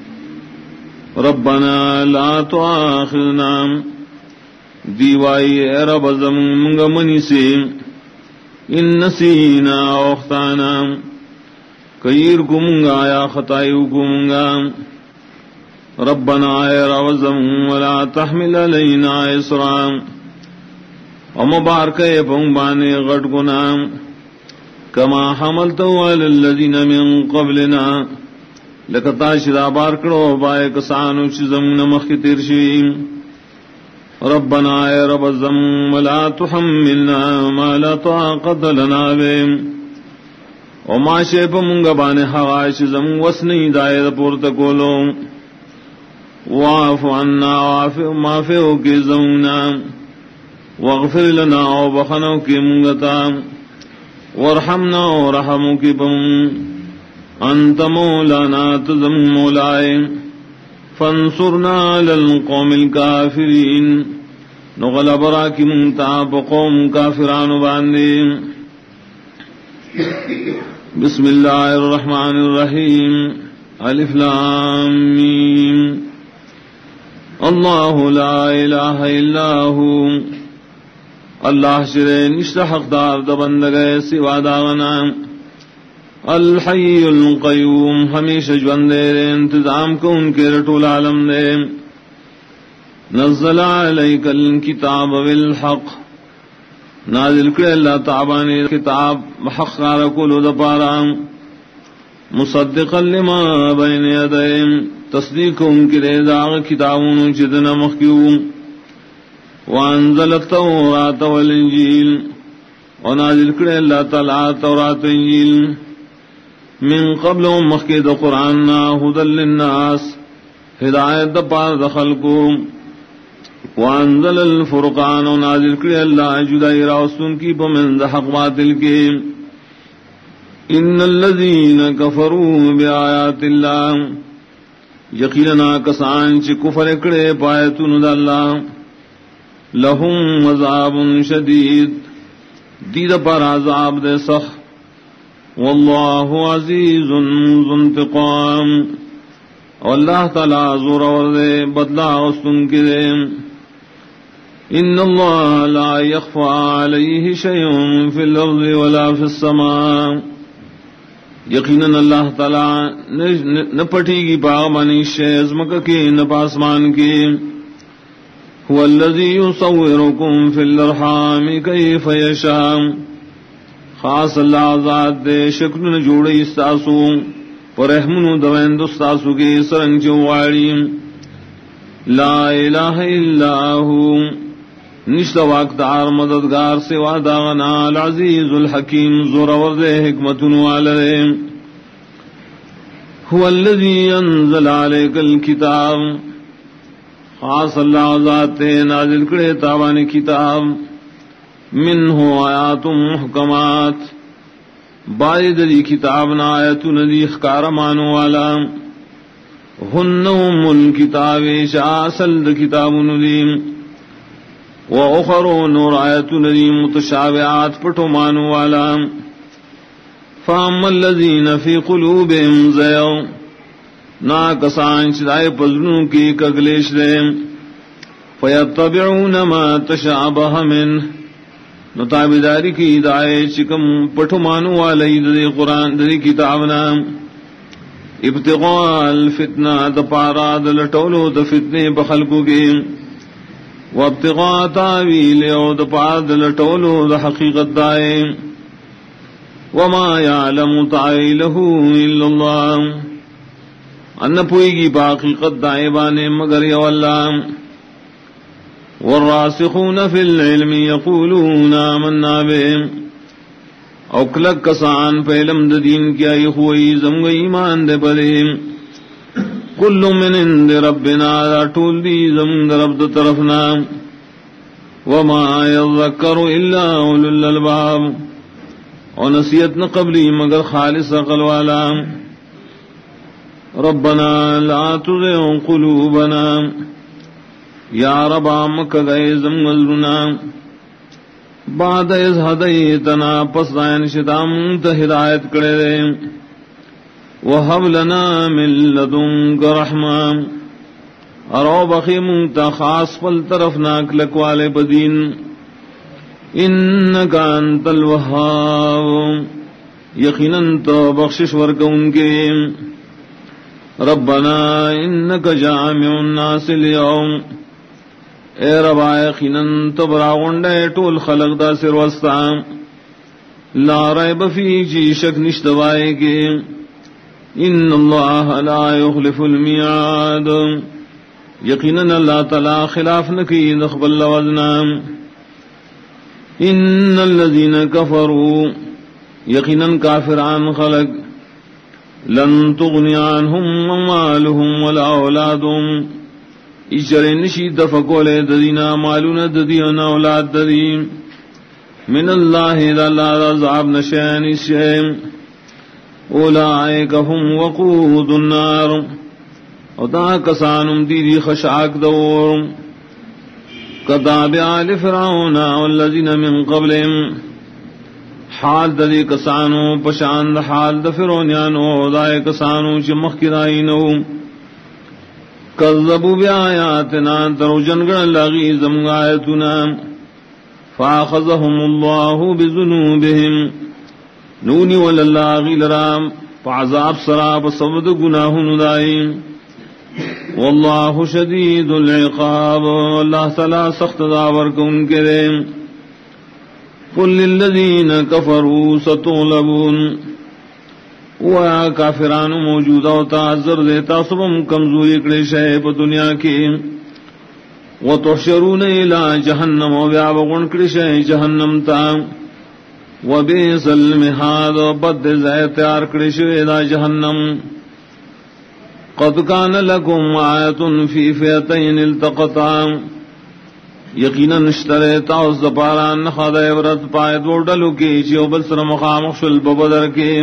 ربنا لا تؤاخذنا دیوائی اے رب زمونگ منی سے ان نسینا اختانا کیر کمونگا یا خطائیو کمونگا ربنا اے رب زمون ولا تحمل علینا اسرا ومبارک پنگ بانے غٹ گناہ کما حملتو علی الذین من قبلنا لکتا شدا بار کرو بائے کسانو چی زمون مخی ترشیم ربنا اے رب الذم لا تحملنا ما لا طاقت لنا به وما شیپ منگا بانے حوائش زم وسنی دائر پورت کولو واعف عنا معافیو کی زمنا واغفر لنا وبخنو کی منگتا وارحمنا ورحمو کی بم انت مولانا تزم مولائے فانصرنا للقوم الكافرین نغلب راکی منتا بقوم کافران باندے بسم اللہ الرحمن الرحیم الف لام میم اللہ لا الہ الا ہو اللہ شرے نشت حقدار دا بندگے سوا داغنا الحی القیوم ہمیشہ جوندے انتظام کو ان کے رٹول عالم دے نزل علیک الکتاب بالحق نازل کرے اللہ تعالی نے کتاب حق کارکولو دپارا مصدقا لما بین یدیم تصدیق ان کی ریداغ کتابون چدنا مخیوم وانزل التوراۃ والانجیل ونازل کرے اللہ تعالی تورات انجیل من قبل مخید قرآن ہدى للناس ہدایت دپار دخلکو وانزل الفرقان ونازل کرے اللہ جدائی راستون کی بمن حق باطل کے ان الذین کفروا بآیات اللہ یقینا کسان چی کفر کرے پایتون دا اللہ لہم عذاب شدید دید پر عذاب دے سخ واللہ عزیز ذو انتقام واللہ تعالی زور دے بدلا استن کے دے ان اللہ لا يخفى علیہ شیء فی الارض ولا فی السماء یقیناً اللہ تعالی نہ پٹی گی پامانی شیز مکہ کی نہ پاسمان کی هو الذی یصورکم فی الارحام کیف یشاء خاص اللہ ذات دے شکل نہ جوڑی استاسو پر رحمن دوین دستاسو کی سرنگ چواڑی لا الہ الا ہو نشت واقتار مددگار سوا داغنا العزیز الحکیم زورور دے حکمت والدے هو الذی انزل علیک الکتاب خاص اللہ ذات نازل کرے تابانی کتاب منہ آیات محکمات باید دی کتاب نا آیت ندی اخکار مانو والا ہن ام الکتاب شاسل دی کتاب ندیم وَأُخَرُ نور آیت ندی متشابہات پٹو مانو والا فَأَمَّا الَّذِينَ فِي قُلُوبِهِمْ زَيْغٌ نا کسان چدائے پزنوں کی کگلیش دے فَيَتَّبِعُونَ مَا تَشَابَهَ مِنْهُ نتابداری کی دائے چکم پٹو مانو والی دی قرآن دی کتابنا ابتغاء الفتنہ دپارا دلٹولو دفتنے بخلقو کی وابتغاء تاویل او دپارا دلٹولو دحقیقت دائے وما یعلم تاویلہ الا اللہ ان پوئی گی باقیقت دائے بانے مگر یو اللہ والراسخون فی العلم یقولون آمنا به او کلک کسان پہ علم دین کیا یخوئی زمگ ایمان دے پدے کل من عند ربنا طول دی زمگ رب طرفنا وما یذکر الا اولو الالباب او نصیحت نہ قبلی مگر خالص عقل والا ربنا لا تزغ قلوبنا یا ربا مکہ گئے زمگلنا بعد از ہدیتنا پس دائن شدام تا ہدایت کرے دے وہب لنا من لدنک رحمہ ارو بخی منتا خاص پل طرف ناک لکوالے بدین انکا انت الوہاب یقیناً تو بخشش ورکا ان کے ربنا انکا جامع الناس اليوم اے ربا یقیناً تبراغنڈے ٹول خلق دا سر وستا لا ریب فی جی شک نشتوائے کے ان اللہ لا یخلف المیعاد یقیناً اللہ تعالی خلاف نکی نخبل وزنا. ان الذین کفروا یقیناً کافران خلق لن تغنی عنہم اموالہم ولا اولادہم اشر نشی دفقول ددینا مالون ددین اولاد ددین من اللہ اللہ عذاب نشان الشیم اولئک هم وقود النار او دا کسانم دیدی خشاک دور کذاب آل فرعون والذین من قبلهم حال دلی کسانو پشاند حال د فرعونانو دای کسانو چې مخکې راینو کذبوا بآیاتنا دروجن گن لغی زم آیتنا فاخذهم الله بذنوبهم نونی واللہ غیلرام فعذاب سراب صبد گناہ ندائیم واللہ شدید العقاب اللہ تعالی سخت داور کو ان کے دے. قل للذین کفروا ستغلبون ویا کافران موجودہ ہوتا عذر دیتا سبم کمزوری کڑی شے پا دنیا کی وتحشرون الى جہنم ویا بغن کڑی شے جہنم تا وبئس المہاد بد زیتیار کڑی شے دا جہنم. قد کان لکم آیت فی فئتین التقطا یقینا نشترے تاؤس دپاران نخد عبرت پائے دو ڈلو کی چیو بسر مخامخ شل ببدر کے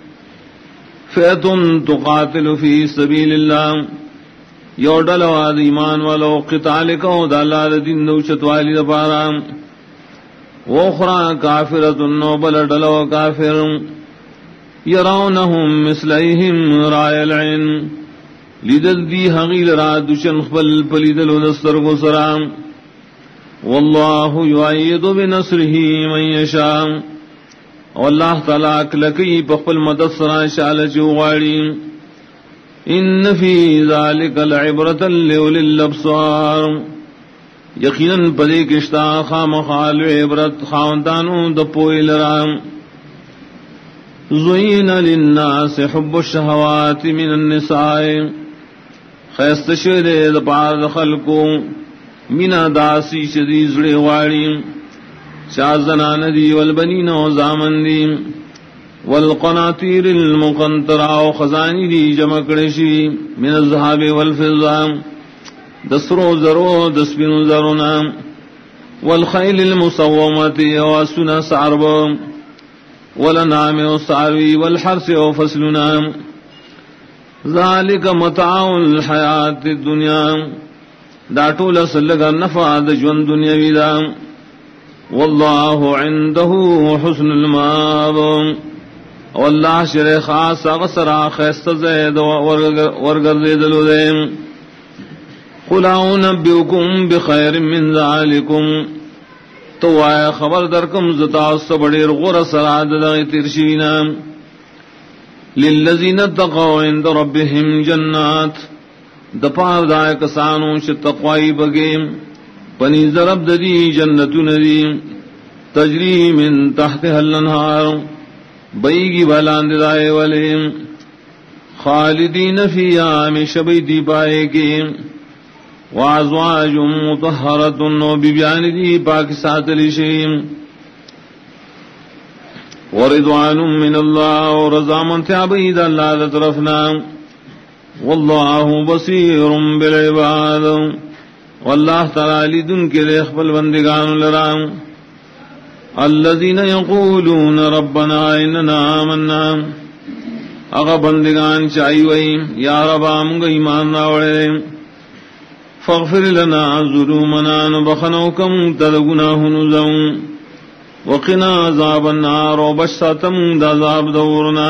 فئتن تقاتل فی سبیل اللہ یو ڈلو آد ایمان والو قتال کو دا اللہ دین دوشت والی دپاران وخرا کافرتن نوبل ڈلو کافر یرونہم مثلیہم رائے العین لیدل دی حقیل را دشن خبل پلیدل و دستر کو سرام واللہ یعید بنصرہ من یشاء واللہ تعالی اکلکی پخپل مدد سرا شال چوغاڑی. ان فی ذالک لعبرۃ لأولی الابصار یقیناً پدے کشتا خامخال عبرت خاوندانو دپوئی لرام. زین للناس حب الشہوات من النساء خیست شدے دپار خلقو مینا داسی شدی زڑے واڑی شازنان دی والبنین و زامن دی والقناطیر المقنطرہ و خزانی دی جمکڑشی من الذهب والفضہ دسرو زرو دسبن زرنا والخیل المصومت و سنا سعرب والانعام و سعروی والحرس و فصلنا ذالک متاع الحیات الدنیا دا طول سلگا نفع دا جون دنیاوی دا واللہ عنده حسن المآب واللہ شر خاص غسرا خیست زید ورگر زیدلو دے. قل اعنبئکم بخیر من ذالکم تو آیا خبر درکم زتاست بڑیر غر سراد دا ترشینا للذین اتقوا عند ربهم جنات دپار دائے کسانوں سے تقوائی بگیم پنی ضرب ددی جنت ندی تجری من تحت الانہار بیگی بالاند دائے والیم خالدین فیہا ہمیشہ بیدی پائے کے وازواج مطہرت و بیبیان دی پاک ساتھ لشیم ورضوان من اللہ ورضامن تیابید اللہ طرفنا واللہ بصیر بالعباد واللہ تعالی دن کے لئے اخبر بندگان لرام. الذین یقولون ربنا اننا آمنا اغا بندگان چاہی وئی یا ربا منگا ایمان راوڑے فاغفر لنا ظلومنا نبخنوکم تدگناہ نزم وقنا عذاب النار وبشتم عذاب دورنا.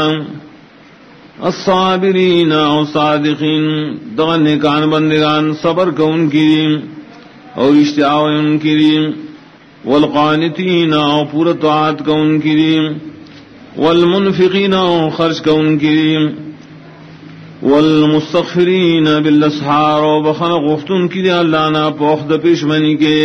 الصابرین و صادقین دغن کان بندگان صبر کو ان کی اور اشتیاء ان کی والقانتین و پورا طاعت کو ان کی والمنفقین و خرچ کو ان کی والمستغفرین بالاسحار و بخن غفتن کی اللہ نا پوخد پیشمنی کے.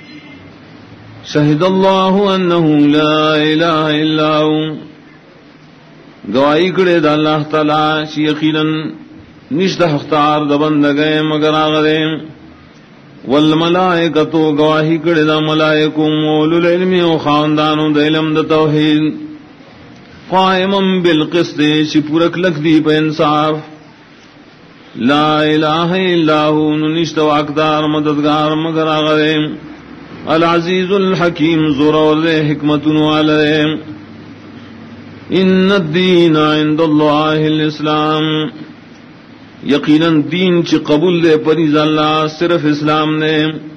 شہد اللہ انہ لا الہ الا ہو گواہی کرے دا اللہ تعالی یقیناً نشت اختار دبند گئے مگر آغرے والملائکتو گواہی کڑی دا ملائکم اولو العلم و خاندانو دا علم دا توحید قائما بالقسط چی پورک لک دی پہ انصاف لا الہ الا ہو نشت واقدار مددگار مگر آغرے العزیز الحکیم زورور دے حکمت والے ان الدین عند اللہ الاسلام یقیناً دین چی قبول دے پریز اللہ صرف اسلام نے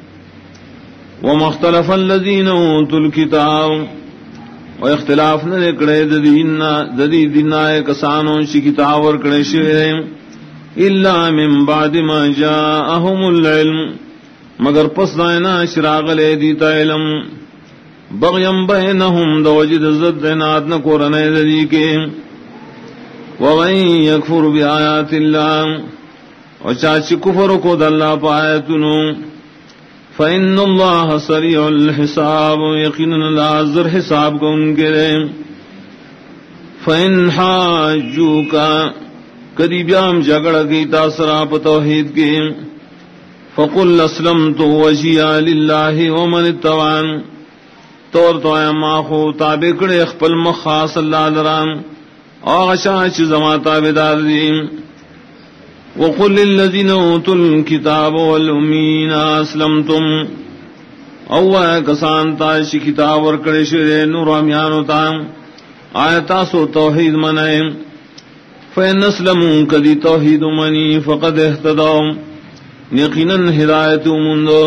ومختلف الذین اوتوا الکتاب و اختلاف نہ کڑے ددی دینائے کسانوں چی کتاب ور کڑے شوئے الا من بعد ما جاءهم العلم مگر پس دائنا شراغ لے دیتا علم بغیم بینہم دوجد زد دینات نکورنے دی کے وَمَن يَكْفُرُ بِآيَاتِ اللَّهِ وَچاچی کفر کو دلّا پایتنو فَإِنَّ اللَّهَ سَرِيعُ الْحِسَابُ یقیناً اللہ زر حساب کو ان کے دے فَإِنْ حَاجُّوكَ کدی بیام جگڑ گئی تاثرہ پا توحید کے فَقُلْ أَسْلَمْتُ وَجْهِيَ لِلَّهِ وَمَنِ اتَّبَعَنِ طور تو اے ماخو تابع کڑے اخپل مخاص اللہ درام آغشا چیزما تابدار دیم وقل للذین اوتوا الکتاب والامین اسلمتم اوہ کسان تاشی کتاب ورکڑی شرے نور امیانو تام آیتاسو توحید منائم فین اسلمون کدی توحید منی فقد احتداؤ یقیناً ہدایت مندو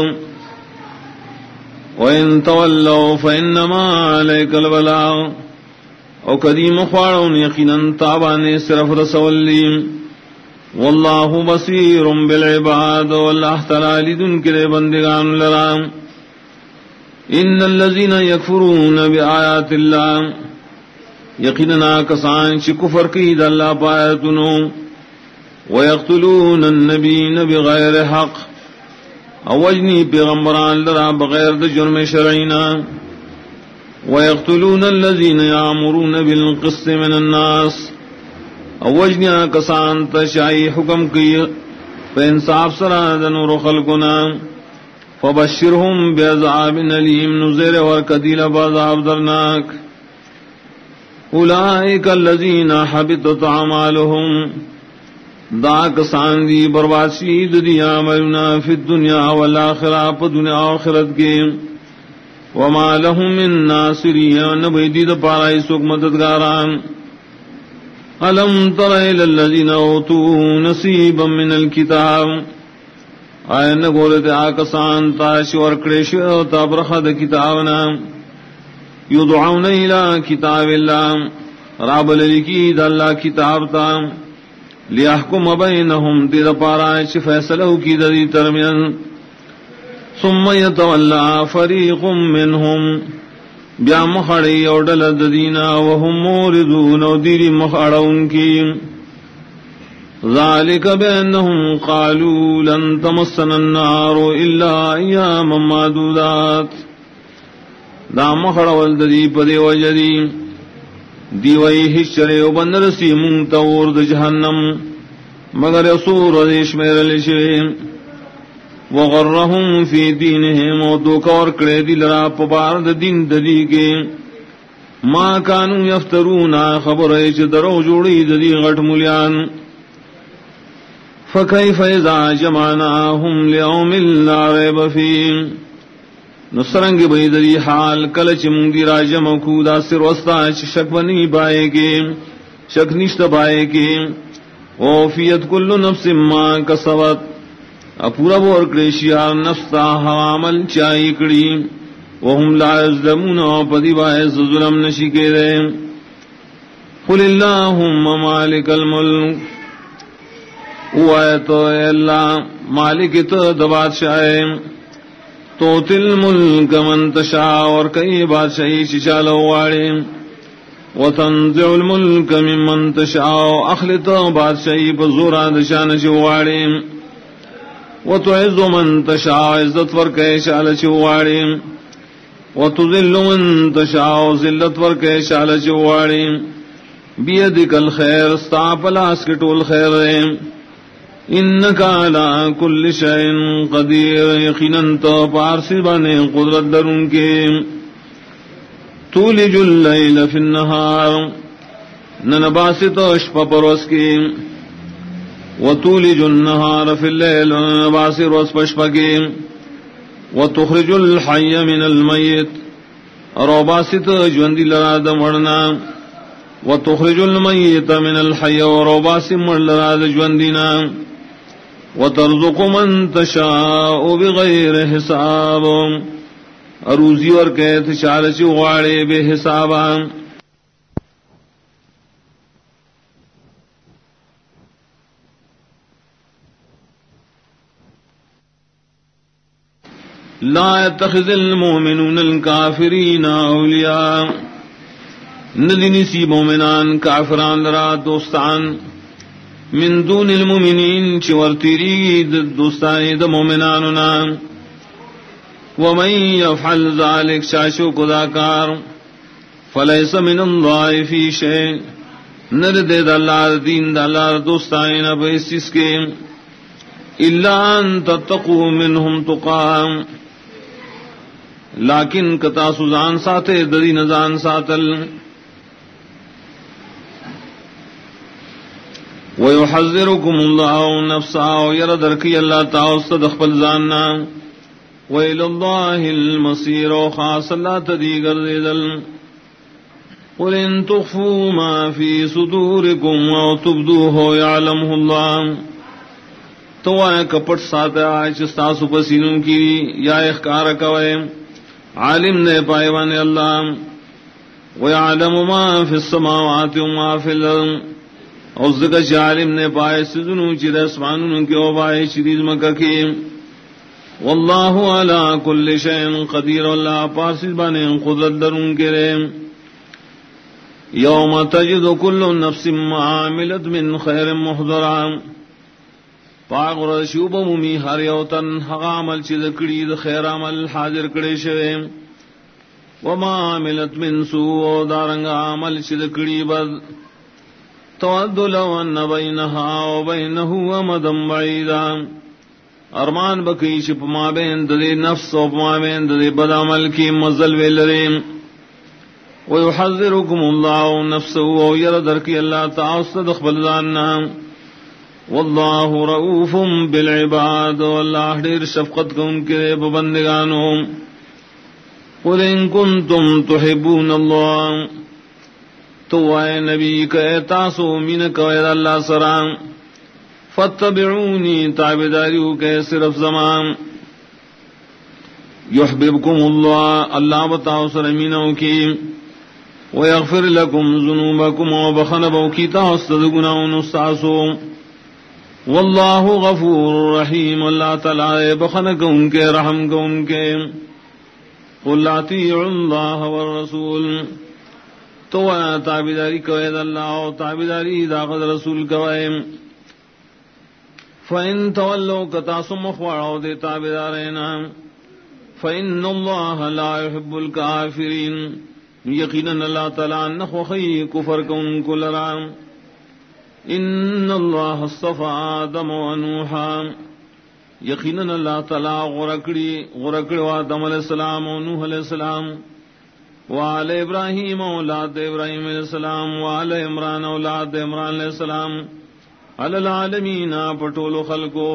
وَإِن تَوَلَّوْا فَإِنَّمَا عَلَيْكَ الْبَلَاغُ او قدیم خوارون یقیناً تابانے صرف رسولیم واللہ بصیر بالعباد واللہ تعالی دن کرے بندگان لرام ان الذین یکفرون بآیات اللہ یقیناً کسان چی کفر قید اللہ پایتنو ویقتلون النبین بغیر حق اوجنی پیغمبران لرا بغیر دا جرم شرعینا ويقتلون الذين يأمرون بالقسط من الناس اوجنیا کسان تشائی حکم کی فانصاف سرادن ورخلقنا فبشرهم بعذاب علیم نذیر ورکدیل بعذاب درناک اولئک الذین حبطت اعمالهم دا کسان دی بربادی دی عملنا فی الدنیا والآخرہ پا دنیا و آخرت کے وما لهم من ناصرین نبیدید پارائی سوک مددگاران علم تر الى الذین اوتوا نصیبا من الكتاب آئے نگولت آکسان تاشی ورکڑیش تابرخد کتابنا یدعون الى کتاب اللہ راب للکید اللہ کتاب تا لیحکم بینہم دید پارائی چی فیصلہ کی دی ترمین ثم يتولى فريق منهم بیا مخڑی اور ڈلد دینا وهم موردون و دیری مخڑون کی ذالک بأنهم قالوا لن تمسنا النار الا ایاما معدودات دا مخڑول دی پدی وجدی دیوئی حشرے و بندرسی منتور دا جہنم مگر اصور ودیش میرے لشویم وغرهم فی دینہم و دوکور کرے دل را پبارد دین دلی کے ما کانو یفترون خبر ایچ درو جوڑی دلی غٹ ملیان فکیف اذا جمعناہم لیوم لا ریب فیم نسرنگ بید دی حال کلچ مندی را جمع کودا سر وستا چ شک بنی بائے کے شک نشت بائے کے وفیت کل نفس ما کسبت اپورا بور کریشیا نفسا حوامل چائی کڑی وهم لا یظلمون پدی باعث ظلم نشی کے رے قل اللہم مالک الملک اوائے تو اے اللہ مالک تو دبادشاہ تو تل ملک من تشاء اور کئی بادشاہی چچالو واڑے وتنزع الملک ممن تشاء اخلط بادشاہی بزورا دشان چواڑے وتعز من تشاء عزت ورکے شال چواڑے وتذل من تشاء ذلت ورکے شال چواڑے بیدک الخیر استاپ لاس کے ٹول خیر انک علی کل شیء قدیر، یقیناً تو پارسی بانے قدرت درون کے. تولج اللیل فی النہار، ننباسط شپا پروس کی. وتولج النہار فی اللیل، ننباسط روز پشپا کی. وتخرج الحی من المیت، اور باسط جوندی لراد مرنا. وتخرج المیت من الحی، اور باسط مر لراد جوندینا. وترزق من تشاء بغیر حساب، اروزی اور کہت چارچ غاڑے بے حسابا. لا يتخذ المؤمنون الكافرين اولیاء، ندنسی مومنان کافران لرا دوستان. من دون المؤمنین چورتیری دوستانی دا مومناننا. ومن يفعل ذلك، شاشو کداکار. فلیس من اللہ فی شیء، نرد دا اللہ دین دا اللہ دوستانی نبیس اس کے. الا ان تتقوا منهم تقام، لیکن کتا سزان ساتے ددی نزان ساتل. وَيُحَذِّرُكُمُ اللَّهُ نَفْسَهُ، وَيَرَدَرْكِ اللَّهُ تَعَوْسَ دَخْبَلْ زَانَّا. وَإِلَى اللَّهِ الْمَصِيرُ، خاص اللہ تدیگر دیدل. قُلْ إِن تُخْفُوا مَا فِي صُدُورِكُمْ أَوْ تُبْدُوهُ يَعْلَمْهُ اللَّهُ، تو آئے کپٹ ساتے آئے چستاسو پسینوں کی یا اخکار کوئے، عالم نے پائیوان اللہ. وَيَعْلَمُ مَا فِي السَّمَاوَاتِ وَمَا فِي الْأَرْضِ، اور ذکر عالم نے پائے سدنوں چر اسمانوں کے اوبائے شریز مکہ کی. واللہ علی کل شیء قدیر، اللہ پارسی بانے قدرت درون کے رے. یوم تجد کل نفس ما عملت من خیر محضرا، پاک رشوب ممی ہر یوتن حق عمل چیز کڑی د خیر عمل حاضر کڑے شوے. وما عملت من سوء، دارنگ عمل چیز کڑی بد. تود لو ان بینها وبینه امدا بعیدا، ارمان بکی چپ ما بین دے نفس و ما بین دے بد عمل کی مزل ویلرے. ویحذرکم اللہ نفسه، ویردر کی اللہ تعالی دخبل ذاننا. واللہ رؤوف بالعباد، واللہ دیر شفقت کو ان کے بندگانوں. قل ان کنتم تحبون اللہ، تو اے نبی کہ تاسو مین کوید اللہ سرام. فاتبعونی، تابداریو کہ صرف زمان. یحببکم اللہ، اللہ بتاؤ سرمینو کی. ویغفر لکم ذنوبکم، وبخنبو کی تاستد گناون استاسو. واللہ غفور رحیم، اللہ تعالی بخن کو ان کے رحم کو ان کے. قل اطیعوا اللہ والرسول، تو تابداری کوید اللہ و تابداری داغد رسول کوئے. فَإِن تَوَلَّوْا كَتَاسُ مَخْوَعَوْ دے تابدارینا. فَإِنَّ اللَّهَ لَا يُحِبُّ الْكَافِرِينَ، یقیناً اللہ تعالیٰ نخوخی کفر کن کو لرام. ان اللہ اصطفى آدم و نوحا، یقیناً اللہ تعالیٰ غرکڑی و آدم علیہ السلام و نوح علیہ السلام. وآل ابراہیم اولاد ابراہیم علیہ السلام، وآل عمران اولاد عمران علیہ السلام. علی العالمین، پٹول خلقو.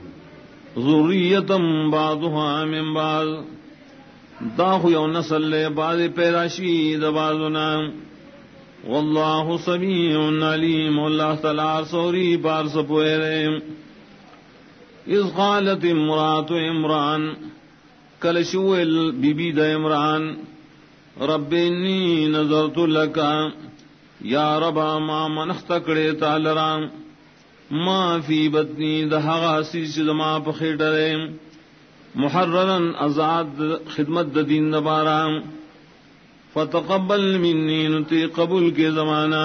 ذریتم بعضها من بعض، داخو یو نسل لے بعض پیداشی دبازنا. واللہ سمیع علیم، اللہ تعالیٰ سوری بار سپوئے. اذ قالت امرات عمران، کلشوئل بی بی دا عمران. رب انی نظرت لکا، یا ربا ما منخت کڑے تالرام. ما فی بطنی دہغا سیچ دما پخیٹرے. محررن ازاد خدمت دین دبارام. فتقبل منی، نتی قبول کے زمانہ.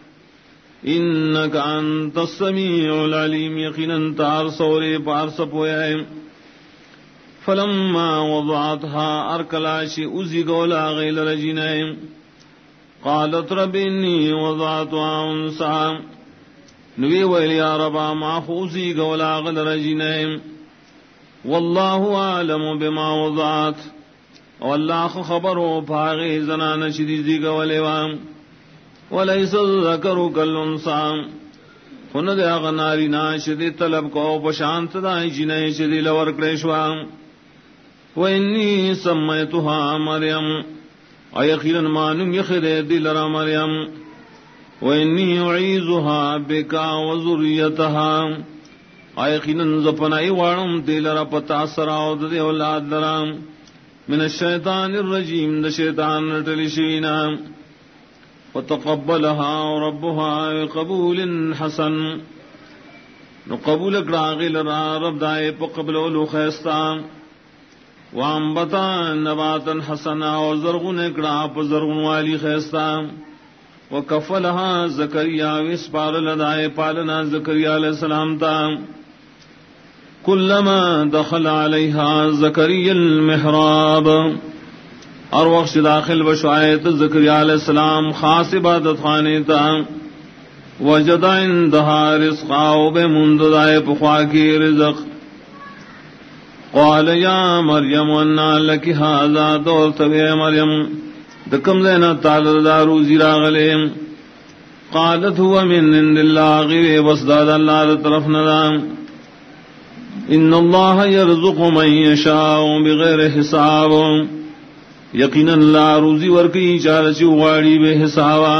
انکا انت السمیع العلیم، یقیناً تار سورے پار سپوئے. فلما وضعتها ارکلاشی ازی گولا غیل رجینائم. قالت رب انی وضعتها انسا، نوی ویل یا ربا ما خوزی گولا غل رجنیم واللہ عالم بما وضعت واللہ خبرو پاغی زنان شدیدی گولیوام ولیس الذکر کالانثی خند اغناری ناشدی طلب کو پشانت دائی جنائی شدی لور کریشوام وانی سمیتها مریم ایقینا مانم یخد دل را مریم وانی اعیذها بکا وذریتها ایقینا زپنائی وارم دل را پتا سراؤد دی اولاد درام من الشیطان الرجیم دا شیطان رتلشینا وتقبلها ربها بقبول حسن نو قبول اکراغل را رب دائے پا قبلولو خیستا وانبتا نباتا حسنا وزرغن اکرا پا زرغن والی خیستا وکفلها زکریا وسپار لدائے پالنا زکریا علیہ السلام تا کلما دخل علیها زکریا المحراب اور وقت داخل بشعایت زکریا علیہ السلام خاص عبادت خانے تا وجد عندها رزقا بمنددائے پخوا کی رزق قال یا مریم انا لک هذا دولت بے مریم دکم زینا تعالی دا روزی راغلے قالت هو من عند اللہ غیر وصداد اللہ دا طرف ندام ان اللہ یرزق من یشاء بغیر حساب یقینا اللہ روزی ورکی چارچی وغاڑی بے حسابا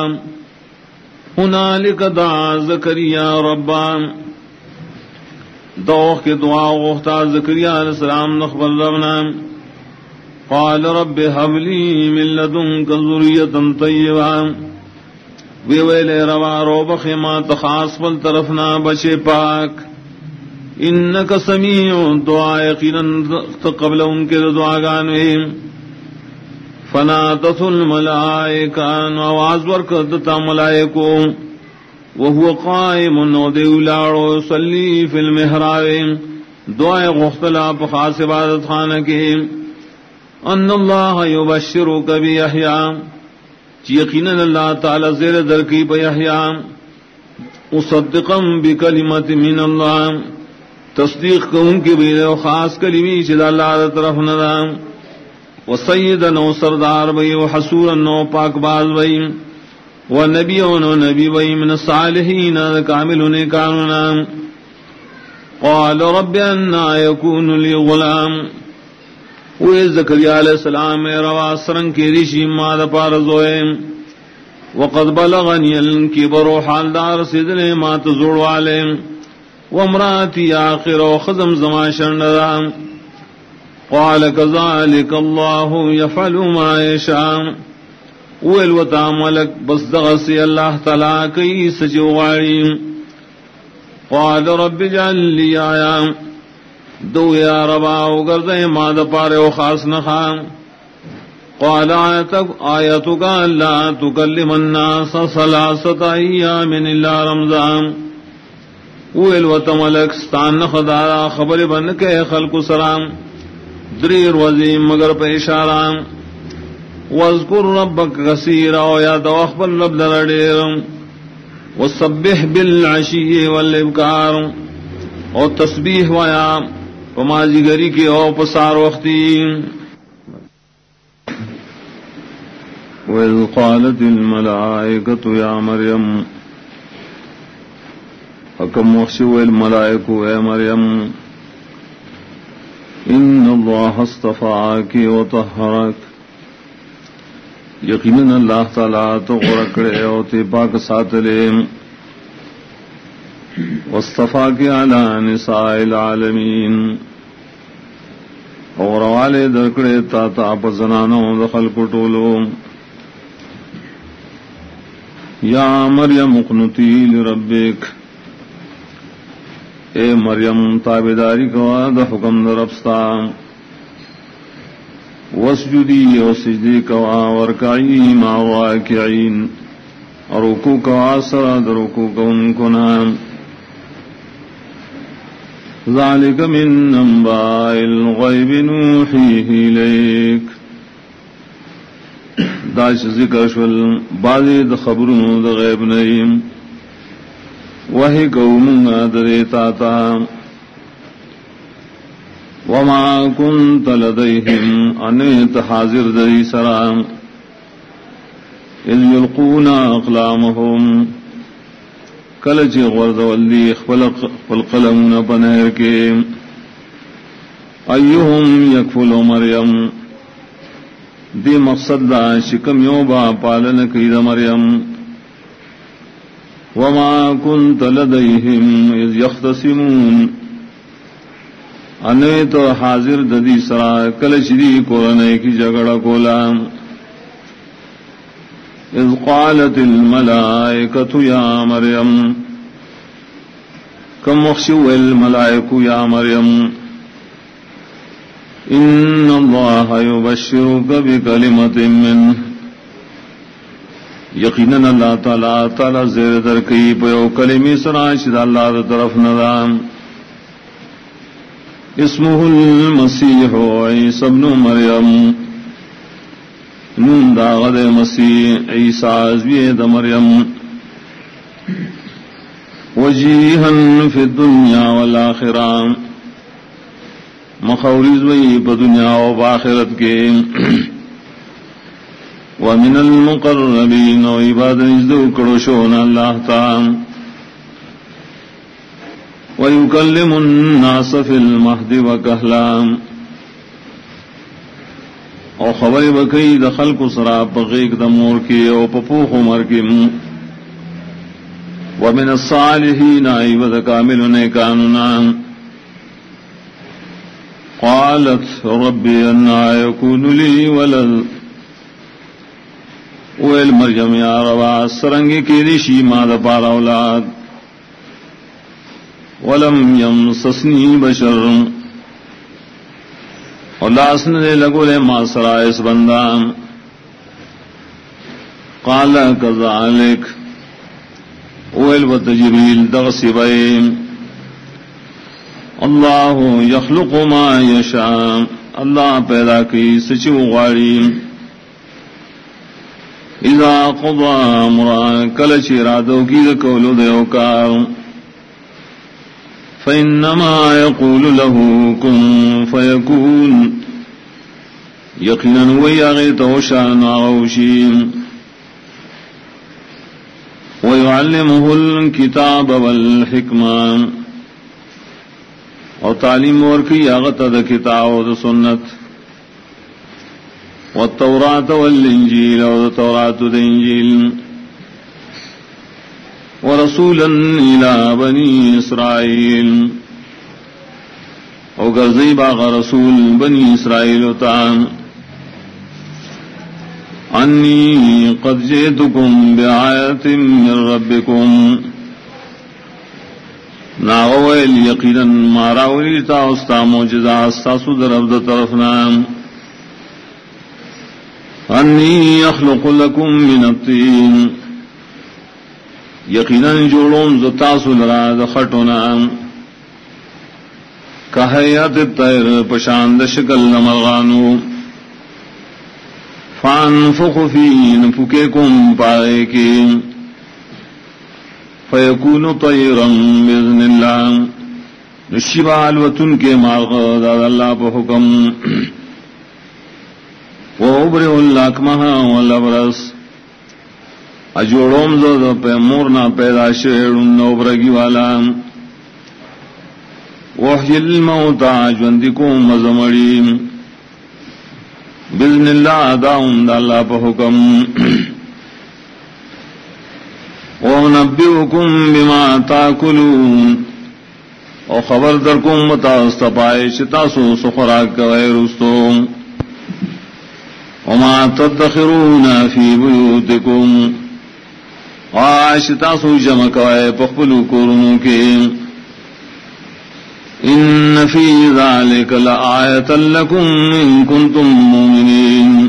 ہنالک دعا زکریا ربا دوخ کے دعا غفتا زکریا علیہ السلام نخبر ربنا قال رب هب لی من لدنک ذریتا طیبا ویلے روا روبخ ما تخاص بل طرفنا بچے پاک انک سمیع دعا یقینا قبل ان کے دعا گانوے فنادت الملائکہ آواز ورکدتا ملائکو وهو قائم ودیولاڑو صلی فی المحراب دعا غختلا بخاص عبادت خانہ کے ان اللہ یبشرک بیحییٰ یقینا اللہ تعالی زیر درکی بیحییٰ مصدقا بکلمت من اللہ تصدیق کون کی بیر خاص کلمی چدا اللہ طرف ندام وسیدن و سردار بئی وحسورن و پاک باز بئی ونبیون و نبی بئی من الصالحین کاملون کانونا قال رب انا یکون لی غلام وی زکریا علیہ السلام روا سرنگ کی ریشی ماد پارزوئے وقد بلغنی الکبر حال دار سدن مات زوڑ والے وامراتی آخر و خزم زمان شرندام قال كذلك الله يفعل ما يشاء والوتا ملك بس دغسي الله تعالى كي سجواري قال رب اجعل لي آية دو يا ربا وغرد ما دپار وخاص نخام قال آيتك لا تكلم الناس 3 أيام إلا رمضان والوتا ملك ستان خدارا خبر بن کے خلق سرام دریر وزیم مگر پہ اشارام واذکر ربک کثیرا و یا دوخبر رب لرڈیرم وسبح بالعشی والابکار اور تسبیح ویا پمازی گری کی او پسار وقتی وَإِذْ قَالَتِ الْمَلَائِكَةُ يَا مَرْيَمُ حکم وخشو الملائکو اے مریم ان اللہ اصطفاکی و طہرک یقیناً اللہ تعالیٰ تو غرکڑے اور تے پاک ساتلے واصطفاکی علی نساء العالمین اور والے درکڑے تا تاپ زنانوں دخل کٹولو یا مریم اقنتی لربک اے مریم تابداری کوا دا حکم دا ربستا واسجدی و سجدی کوا ورکعی ما واکعین اور رکوع کوا سرا دا رکوع کون کنا ذالک من انباء الغیب نوحیہ لیک داش ذکر شول بعضی دا خبرون دا غیب نیم وہی قومنا دریتا تا وما كنت لديهم انت حاضر دری سرام اذ يلقون اقلامهم کلچ غرد واللی خپل قلمنا پنہر کے ایہم یکفل مریم دی مقصد دا شکم یوبا پالن کید مریم وما كنت لديهم اذ يختصمون انے تو حاضر ددی سرا کلچ دی قرآن کی جگڑا کولا اذ قالت الملائکة یا مریم کم مخشو الملائکو یا مریم ان اللہ یبشرک بکلمت من یقیناً اللہ تعالی زیر در کی پیو کلمی سراشد اللہ در طرف ندام اسمہ المسیح عیسی ابن مریم نون داغد مسیح عیسیٰ ازوی دا مریم وجیہن فی الدنیا والآخرہ مخوریز وی پا دنیا و آخرت کے ومن المقربین و عباد نجدو کڑوشون اللہ تعالی وَيُكَلِّمُ النَّاسَ فِي الْمَهْدِ وَكَهْلًا او خبر بکئی دخل کو سرا پغیق دمور کی او پپوخ عمر کی ومن الصالحین ایوز کامل نیکاننا قالت ربی انا یکون لی ولد ویل مریم یا روا سرنگی کی ریشی ماد پار اولاد ولم یمسسنی بشر اور لاسن دے لگو لے ما سرائس بندان قال کذالک اویل و تجبیل دغسی بیم اللہ یخلق ما یشاء اللہ پیدا کی سچو غاری اذا قضا امرا کلچ ارادو کی دکولو دیوکار فإنما يقول له كن فيكون يقينا ويغيت وشان عوشين ويعلمه الكتاب والحكمة وتعليم وركي يغتد كتاب وسنة والتوراة والإنجيل والتوراة والإنجيل ورسولا الى بني اسرائيل او غزي باغ رسول بني اسرائيل تام انی قد جئتكم بآیت من ربكم ناویل یقینا ماراولی تا استا معجزہ استاسو در رب طرفنا انی اخلق لكم من الطین یقیناً جوڑون زتاسو لرا دخٹونا کہیت الطیر پشاند شکل مرغانو فانفخ فین فکیکم پائے کی فیکون طیرا بإذن اللہ نشیبال وطن کے مارغ داد اللہ پہ حکم وابرئ الاکمہ والابرص اجوڑوم زد پہ مورنا پیدا شیڑن نوبرگی والا وحی الموتا جوندکم مزمڑی بإذن اللہ داؤن دا اللہ پہ حکم وَنَبِّئُكُمْ بِمَا تَأْكُلُونَ او خبر درکم متاستپائے شتاسو سخراک غیرستو وما تدخرون فی بیوتکم آشتاسو جمع کوائے پخبلو کورنو کے ان فی ذالک لآیتا لکم ان کنتم مومنین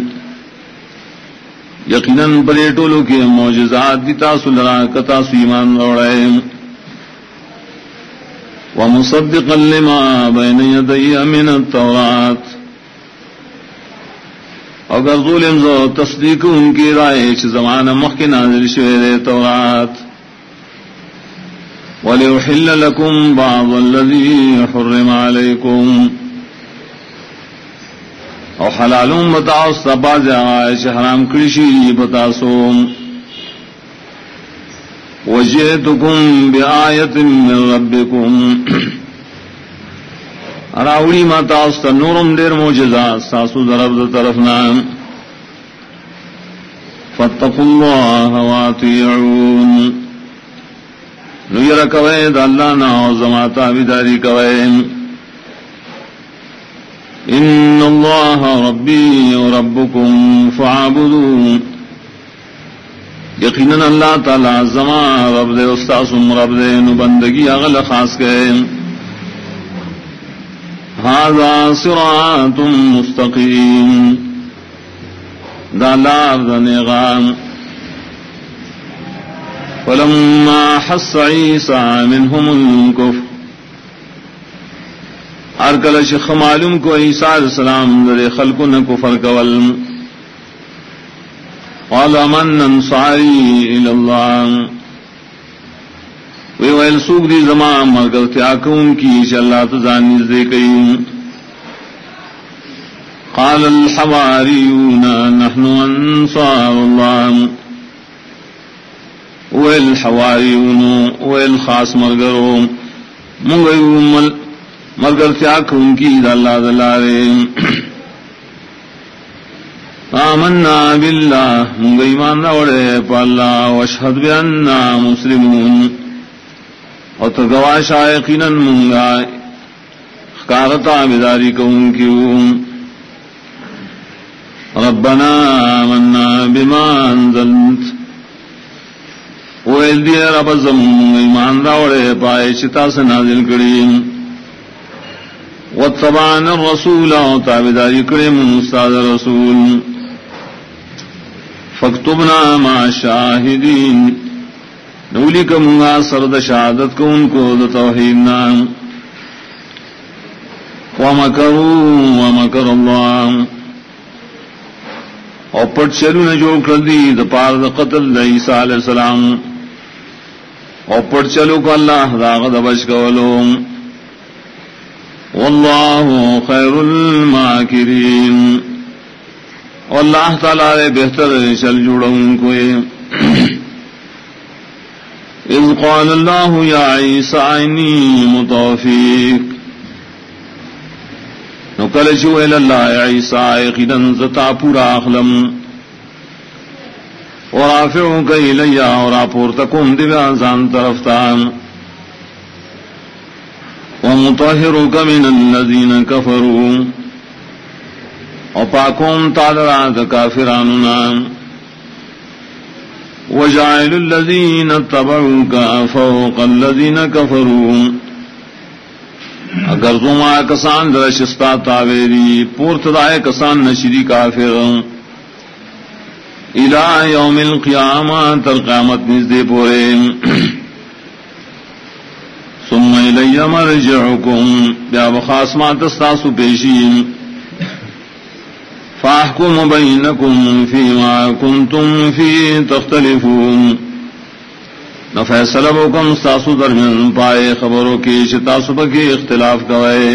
یقیناً پریٹولو کے معجزات دی تاسو لرا کتاسو ایمان روڑائے ومصدقا لما بین یدی من التورات اگر ظلم زو تصدیق ان کی رائے چھ زمانہ مخ کے نازل شوئے تورات وَلِيُحِلَّ لَكُمْ بَعْضَ الَّذِي حُرِّمَ عَلَيْكُمْ او حلالون بتاؤ سبا جائش حرام کرشی بتاسو وجئتكم بآیت من ربکم اراوڑی ماتا اس نورم دیر موجزات ساسو درب طرفنا فاتقوا اللہ واتیعون نویر کوئے دا اللہ ناو زماتا بیداری کوئے ان اللہ ربی و ربکم فاعبدون یقیناً اللہ تعالی زمان رب دے استاسم رب دے نو بندگی اغل خاص گئے ھذا صراط مستقیم دا لار دا نیغام فلما حس عیسیٰ منہم الکفر ارکلش خمالم کو عیسیٰ علیہ السلام در خلقن کفر کول قال من انصاری الاللہ ویل سوک دی زمان مرکز تیاکون کی چا اللہ تزانیز دے کئی قال الحواریون نحن انصار اللہ ویل حواریون ویل خاص مرگرو منگیو مرگر تیاکون کی دا اللہ دلارے آمنا باللہ منگا ایمان روڑے پا اللہ واشہد بیاننا مسلمون اور ترگواش آئقینا منگا خکارتا بداری کون کیوں ربنا آمنا بما انزلت ویل دی رب زمون ایمان روڑے پائے چتا سے نازل کریم واتبعنا الرسول وتابداری کریم استاد رسول فاکتبنا مع الشاہدین نولی کا منگا سرد شہادت کو ان کو دا توحیدنا ومکروا ومکر اللہ اور پٹ چلو نے جوڑ کر دی دا پار دا قتل دا عیسیٰ علیہ السلام اور پٹ چلو کو اللہ داغ دا بچ کولو واللہ خیر الماکرین اللہ تعالی بہتر چل جوڑا ان کو اذ قال اللہ یا عیسیٰ انی متوفیک نکلچو اللہ عیسیٰ قیدن زتا پورا اخلم ورافعوک الیا وراپورتکم دیوانزان طرفتان ومطہرک من الذین کفروا وپاکم تعالرات کافراننا وجعل الذین اتبعوک فوق الذین کفروا اگر زما کسان درشستا تاویری پورتدائے کسان نشری کافر الى یوم القیامہ تر قیامت نزدے پورے ثم الی مرجعکم بیا بخاسمات استاسو پیشیم فاحکم بینکم فیما کنتم فی تختلفون نفیصلہ بکم استاسو درمیان پائے خبروں کی شتاسو بکی اختلاف کوئے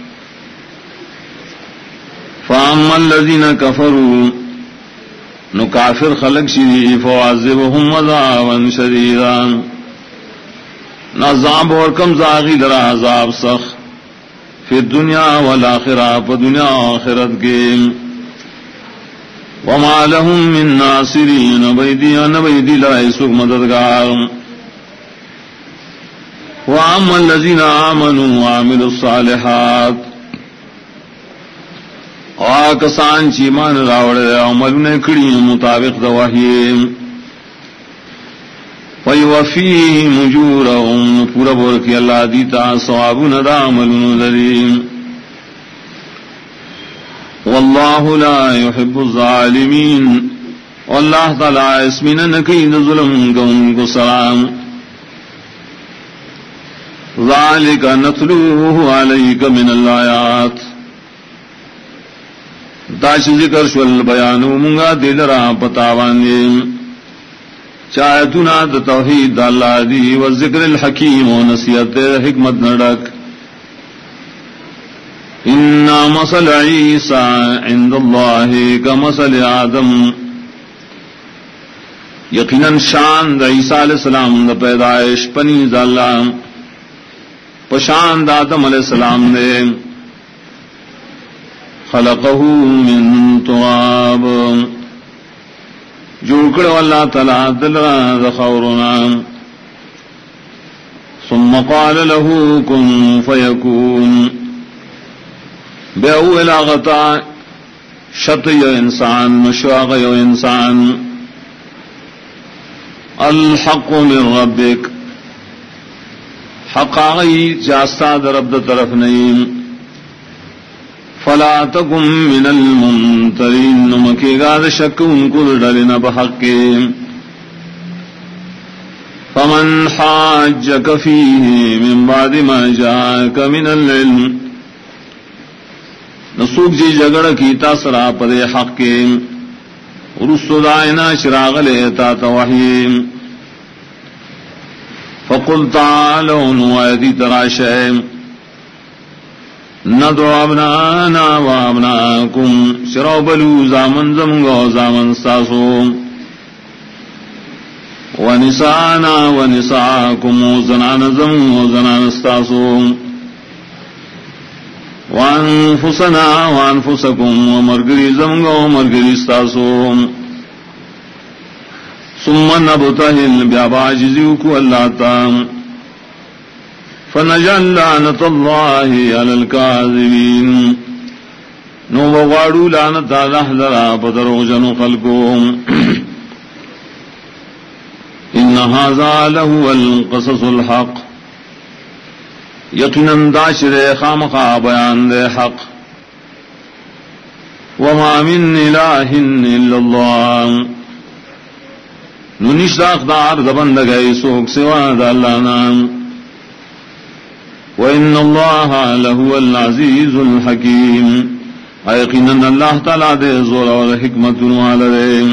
فاما الذین کفروا نو کافر خلق شری فوعذبهم عذابا شدیدا نعذاب اور کم زاغی در عذاب سخ فی الدنیا والآخرہ پا دنیا آخرت کے وما لهم من ناصرین نبیدی لائسوک مددگار واما الذین آمنوا وعملوا الصالحات آکسان چیمان راوڑے عملنے کڑی مطابق دواہیم فیوفیہم اجورہم پورا بورکی اللہ دیتا ثوابون دا عملون لریم واللہ لا يحب الظالمین واللہ تعالی اسمین نکید ظلم کون کو سلام ذالک نتلوہ علیک من الآیات داش ذکر شول بیانو منگا دل را پتاوانے چاہتنا دا توحید اللہ دی و ذکر الحکیم و نصیحت حکمت نڈک انا مثل عیسیٰ عند اللہ کا مثل آدم یقیناً شان دا عیسیٰ علیہ السلام دا پیدائش پنیز اللہ پشان دا آدم علیہ السلام نے خلقہ من تراب جوڑکڑ اللہ تعالیٰ دلرا دخورنا ثم قال له كن فيكون بے اول آغتا شط یو انسان مشواغ یو انسان الحق من ربک حق آغی جاستا در رب طرف نہیں فلا تکم من الممترین نمکی گاد شک ان کو ڈلنا بحق کے فمن حاجک فیہ من بعد ما جاک من العلم نسوک جی جگڑ کی تاسرا پدے حق کے رسو دائنا چراغ لیتا توحیم فقل تعالوا نوائدی تراشیم ندعو ابنانا و ابناکم شراو بلو زامن زمگو زامن ساسو و نسانا و نساکم و زنان زمگو زنان ساسو وانفسنا وانفسکم ومرگری زمگا ومرگری ستاسو ثم نبتہل بیاباجزیوکو اللہ تام فنجعل لعنت اللہ علی الکاذبین نو وغاڑو لعنت اللہ ذرا پدرو جنو خلقو ان ھذا لہو القصص الحق یقیناً داشر خامخا بیان دے حق وما من الہ الا اللہ ننیش داقدار دبندگئی سوک سوا دا اللہ نام وإن اللہ لہو العزیز الحکیم یقیناً اللہ تعالیٰ دے زور اور حکمت والدے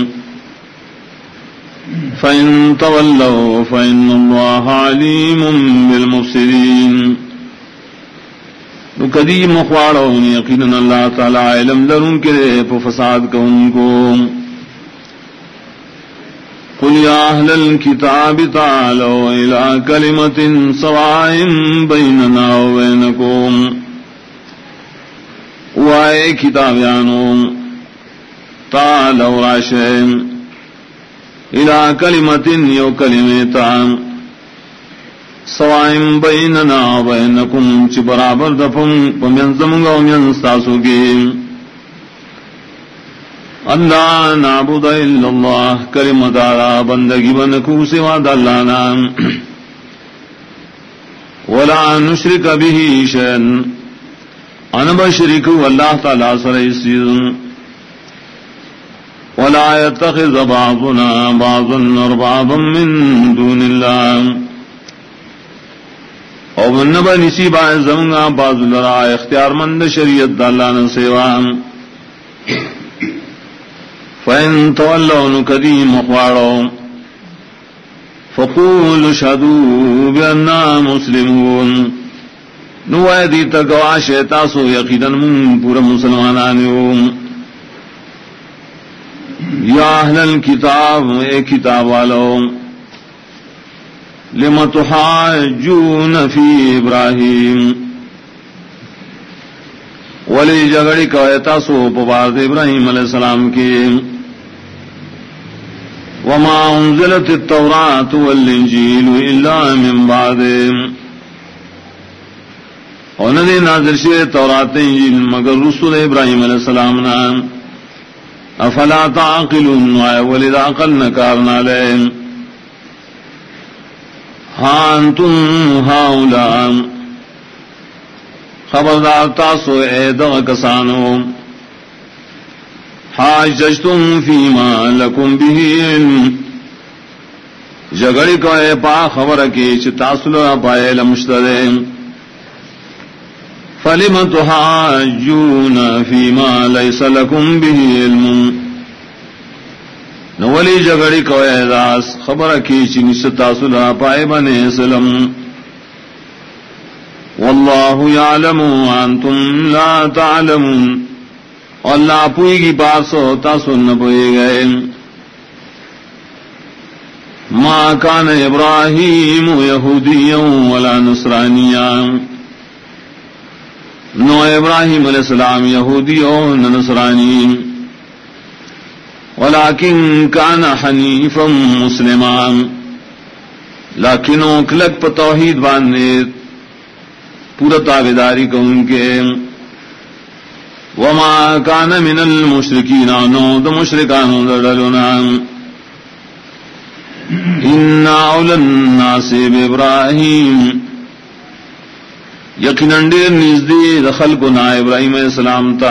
فإن تولوا فإن اللہ علیم بالمفسدین نو کدی مخواڑو یقیناً اللہ تعالی علم لرن کے پو فساد کو ان کو قل یا اہل الکتاب تعالوا الى کلمت سواء بیننا و بینکم وائے کتابیانو تعالوا راشیم الى کلمت یو کلمتان سوائم بیننا بینکم چی برابر دفن پمین زمگا ومین ستاسو کی اللہ نعبد الا اللہ کلمت آرا بندگی بنکو سوا دلانا ولا نشرک به شیئن انبشرکو اللہ تعالی سرائیسیز ولا يتخذ بعضنا بعضا اربابا من دون اللہ اور نبا نسی باعث زمگا باز لرا اختیار مند شریعت دالان سیوان فَإِن تَوَلَّوْا نُكَدِيمُ مُخْوَارَوْا فَقُولُوا شَهَدُوا بِأَنَّا مُسْلِمُونَ نوائے دیتا گواش تاسو یقیدن من پورا مسلمانانیو یا اہل الکتاب اے کتاب والو لم تحاجون فی ابراہیم ولی جگڑی کویتا سو پبارد ابراہیم علیہ السلام کی وما انزلت التوراۃ والانجیل الا من بعد انہوں نازل شوئے تورات انجیل مگر رسول ابراہیم علیہ السلام نام افلا تعقلون ولد عقل نکارنا لئے ہانتم ہاؤلاء خبردار تاسو اے دغ کسانو حاججتم فیما لکم به علم جگڑی کو اے پا خبر کی چھ تاسو لرا پائے لمشتدے فلم تحاجون فیما لیس لکم به علم نولی جگڑی کوئے داس خبر کی چنس تاسلا پائے بنے سلم واللہ یعلم وانتم لا تعلمون اللہ پوئی کی بات سو تاسل نہ پوئے گئے ما کان ابراہیم یہودیا ولا نصرانیا نو ابراہیم علیہ السلام یہودی و نصرانی ولكن كان حنیفا مسلما لیکن کلک پر توحید باندھے پورا تابعداری کو ان کے وما كان من المشرکین نو د مشرکان دڑلنا ان اول الناس بابراہیم یقیناً ڈیر نزدی دخل کو نا ابراہیم علیہ السلام تا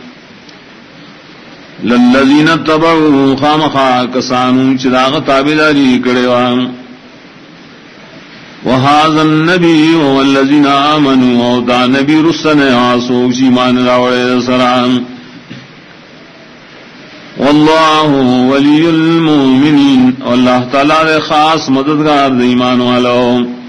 للذین تبعوا خامخا کسانو چراغ تابعداری کڑیوان وهذا النبی والذین آمنوا او دا نبی رسن آسوک چیمان راوڑے سرام واللہ ولی المؤمنین واللہ تعالی خاص مددگار دا ایمان والو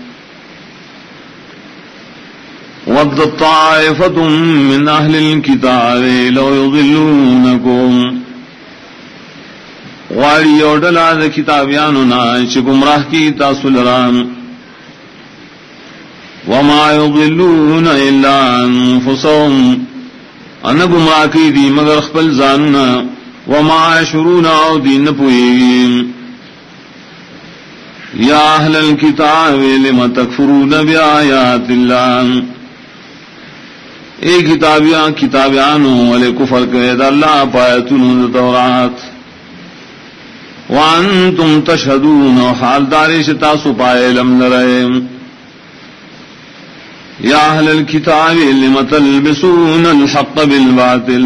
وَدَّ طَائِفَةٌ مِّنْ أَهْلِ الْكِتَابِ لَوْ يُضِلُّونَكُمْ غاری اوڈلا دا کتابیانونا چھ گمراہ کی تاسو لرام وَمَا يُضِلُّونَ إِلَّا أَنفُسَهُمْ ان گمراہ کی دی مگر خپل زاننا وَمَا يَشْعُرُونَ او دین پوئیگیم یا اہل الكتاب لِمَ تَكْفُرُونَ بِآیَاتِ اللَّهِ اے کتابیانو والے کفر کرے دا اللہ پایتون تورات وانتم تشہدون و حال داری شتاسو پائے لم نرائے یا اہل الکتاب لم تلبسون الحق بالباطل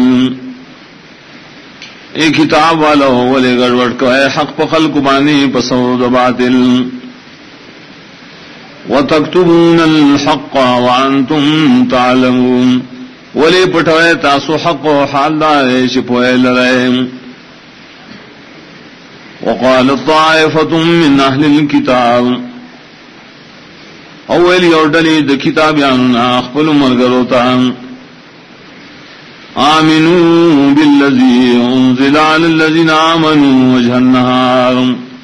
اے کتاب والا والے گڑوڑ کرے حق پا خلق بانی پسود باطل وَتَكْتُبُونَ الْحَقَّ وَأَنْتُمْ تَعْلَمُونَ ولی پٹھوئے تاسو حق و حال دارے شپوئے لرائے وَقَالَ طَائِفَةٌ مِّنْ أَهْلِ الْكِتَابِ اولی اوڈلی دا کتابیاننا اخبر مرگروتا آمنوا بالذی انزل علی الذین آمنوا وجہ النہار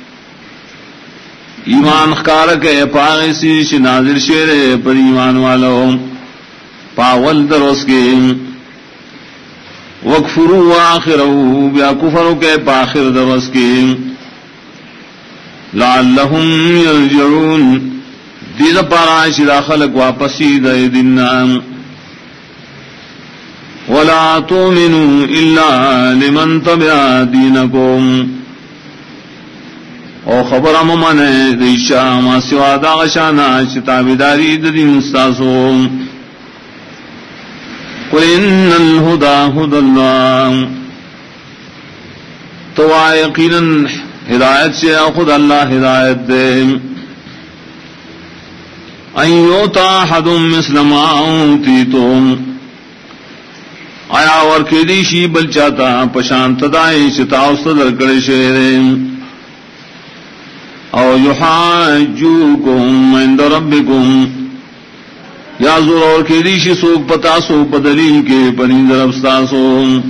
ایمان خکارک ہے پاغی سی نازل شیر پر ایمان والو پاول دروس کے وکفروا آخرہو بیا کفرو کے پاخر دروس کے لعلہم یرجعون دید پارا شدا خلق واپسی دے دننا ولا تؤمنوا الا لمن تبع دینکم او خبر ممانے دیشا ما سوا دا غشانا چتابداری دین استاسو قل ان الہدا ہد اللہ تو یقینا ہدایت سے خود اللہ ہدایت دے ان یوتا احد مثل ما اوتیتم آیا اور کیدیشی بل چاہتا پشانت دائی چتاو صدر کرے شہرے او یحاجوکم عند ربکم یا زور اور کے دیشی سوک پتاسو بدلیل کے پنیند ربستاسو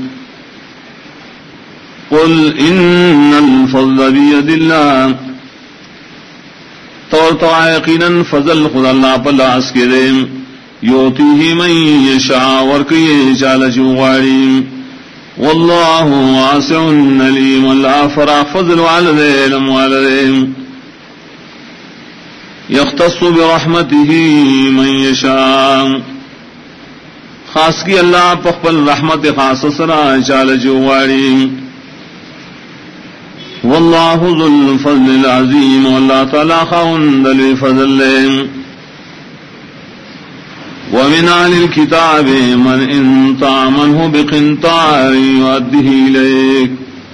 قل ان الفضل بید اللہ تو یقینا فضل خدا اللہ پلاس کے دے یوتیہ من یشاء ورکیے چال چوغاڑی واللہ واسع علیم اللہ فراغ فضل والدے علم والدے یختص برحمته من یشاء خاص کی اللہ پخپل رحمت خاص سرا چال چوغاڑی واللہ ذو الفضل العظیم واللہ تعالی خاوند الفضل ومن اہل الكتاب من ان تعمنه بقنطار يؤديه اليك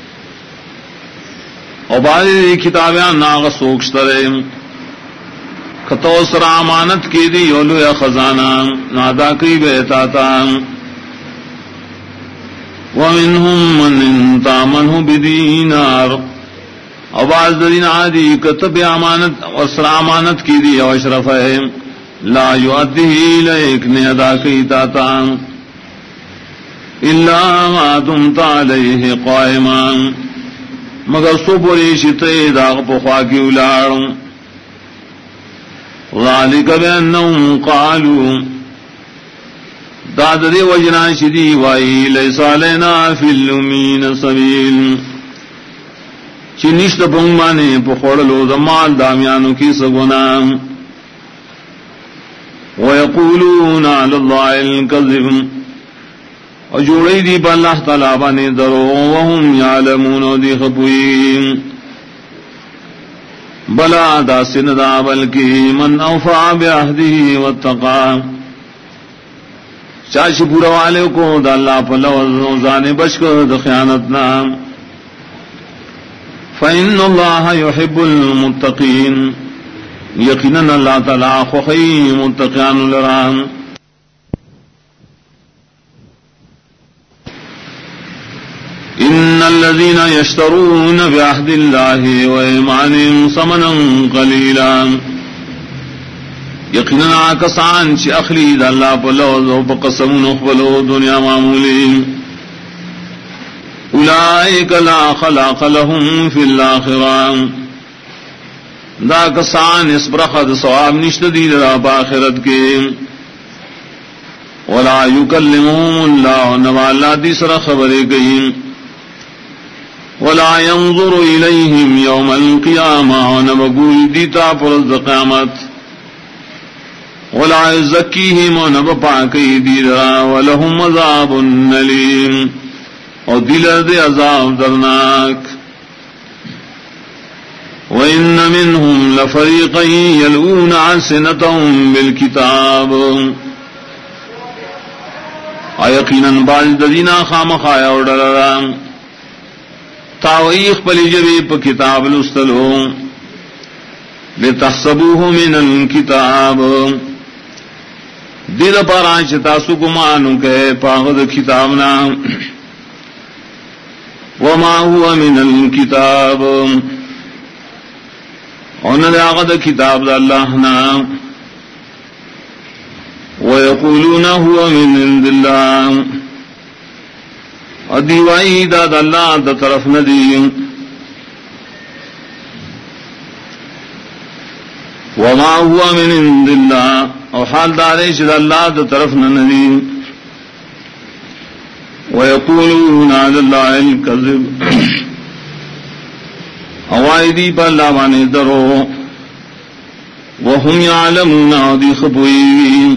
اور بعض کتابیاں ناغ سوکشترے کتو سر امانت کی دی یولو یا خزانہ نادا کی بیتاتا ومنهم من ان تعمنه بدینار آواز دین عادی کتب امانت اور امانت کی دی او اشرف ہے لا یؤدیہ الیک نے ادا کی تا الا ما دمت علیہ قائما مگر سو بولی شتے داغ پخوا کی اولاد ذالک بانہم قالوا داد دی وجنا شدی وائی لیس علینا فی الامین سبیل چنشت پنگمانے پخوڑلو دمال دامیانو کی سگونا ویقولون علی اللہ الکذب اور جوڑی دی پا اللہ تعالیٰ بانے درو وهم یعلمون دی خبوئی بلا دا سندا بلکی من اوفا بعہدی واتقا چاچ پورا والے کو دا اللہ پا لوزان بشکر دا خیانتنا فإن اللہ يحب المتقین یقیناً اللہ تعالیٰ خوخی متقیان لرام ان الذين يشترون بعهد الله وايمانهم ثمنا قليلا یقینا کسان چ اخلی د اللہ پلوز او قسم نخبلو دنیا معمولی اولئک لا خلاق لهم فی الاخرہ دا کسان اس برخد ثواب نشتدی در آخرت کے ولا یکلمهم اللہ نوالا دیسر خبریں گئی ولا ينظر إليهم يوم القيامة ونبقول ديتا فرز قيامت ولا يزكيهم ونبقاكي ديرا ولهم عذاب أليم ودل ذي عذاب درناك وإن منهم لفريقا يلؤون ألسنتهم بالكتاب يقينا بعد الذين خامخا يودلرا تاویخ پلی جبی پا کتاب لستلو لتحسبوه من الكتاب دل پارانچ تاسو گمانو کہ پاغد کتابنا وما هو من الكتاب انہا آغد کتاب دا اللہنا ویقولون هو من عند اللہ ادیوائی داد اللہ دا طرف ندی وما ہوا من عند اللہ اور حال دارے شد اللہ دا طرف ندی ویقولون علی اللہ الکذب اوائدی پا اللہ بانے درو وهم یعلمون دی خبوئی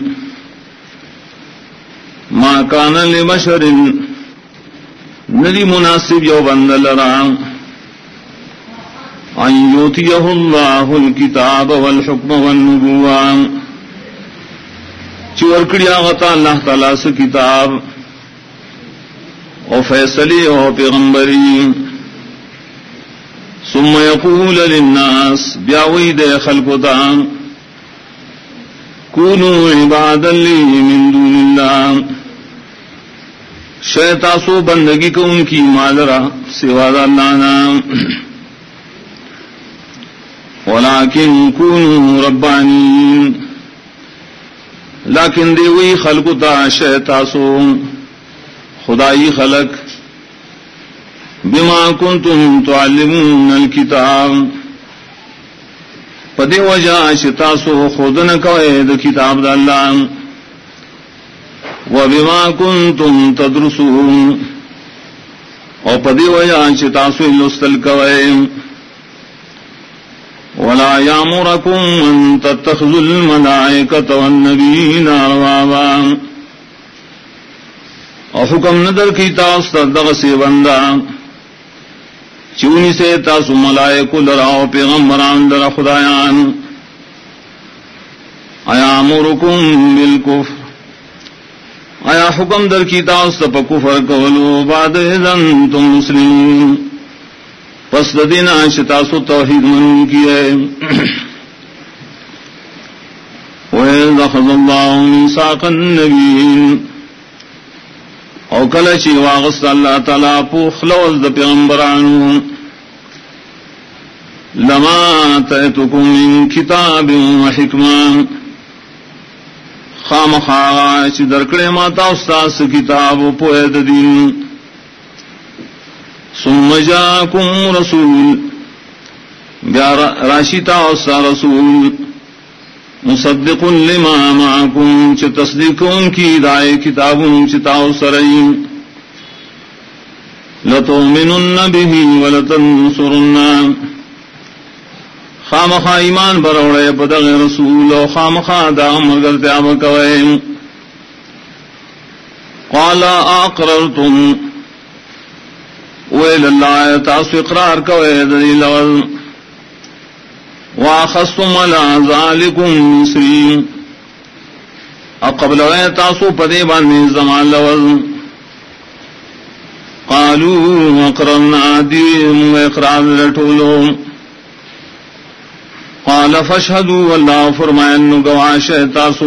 ما کان لبشر ندی مناسب یو بند لرا ان یوتیہ اللہ الکتاب والحکم والنبوہ چورکڑی آغتا اللہ تعالیٰ سے کتاب او فیصلی او پیغمبری ثم یقول للناس بیاوی دے خلقتا کونوا عبادا لی من دون اللہ شیطاسو بندگی کو ان کی مالرا سوا اللہ نام ولیکن کونوا ربانین لیکن دیوی خلقتا شیطاسو خدائی خلق بما کنتم تعلمون الکتاب پدی وجہ شیطاسو خودن کوئے کتاب دا اللہ وبما کنتم تدرسون او پدی وجہ چتاسو لستل کوئے ولا یامرکم ان تتخذوا الملائکۃ والنبیین اربابا او حکم ندر کی تاس دغ سے بندہ چونی سے تاسو ملائکو لراو پیغمبران در خدایان ایامرکم بالکفر آیا حکم در کی تاست پا کفر کولو بعد اذن تم مسلمون پس دینا شتاسو توحید من کی ہے وَإِذْ أَخَذَ اللَّهُ مِيثَاقَ النَّبِيِّينَ او کلچی واغست اللہ تعالی پوخ لوز دا پیغمبرانو لما آتيتكم من كتاب وحكمة خامخا چی درکڑے ماتا استاس کتاب و پوید دین ثم جاءكم رسول راشتا استا رسول مصدق لما معكم چی تصدیقون کی دائے کتابون چی تاو سرئی لتؤمنن به ولتنصرن خامخا ایمان بروڑے بدغ رسول و خامخا دا مگر تیاب کوئے قال اقررتم ویل اللہ تاسو اقرار کوئے دلیل واخذتم على ذالکم مصری اقبل وے تاسو پدے باندے زمان لوز قالوا اقررنا دیم اقرار لٹولو قال فاشهدوا والله فرمائن گواش تاسو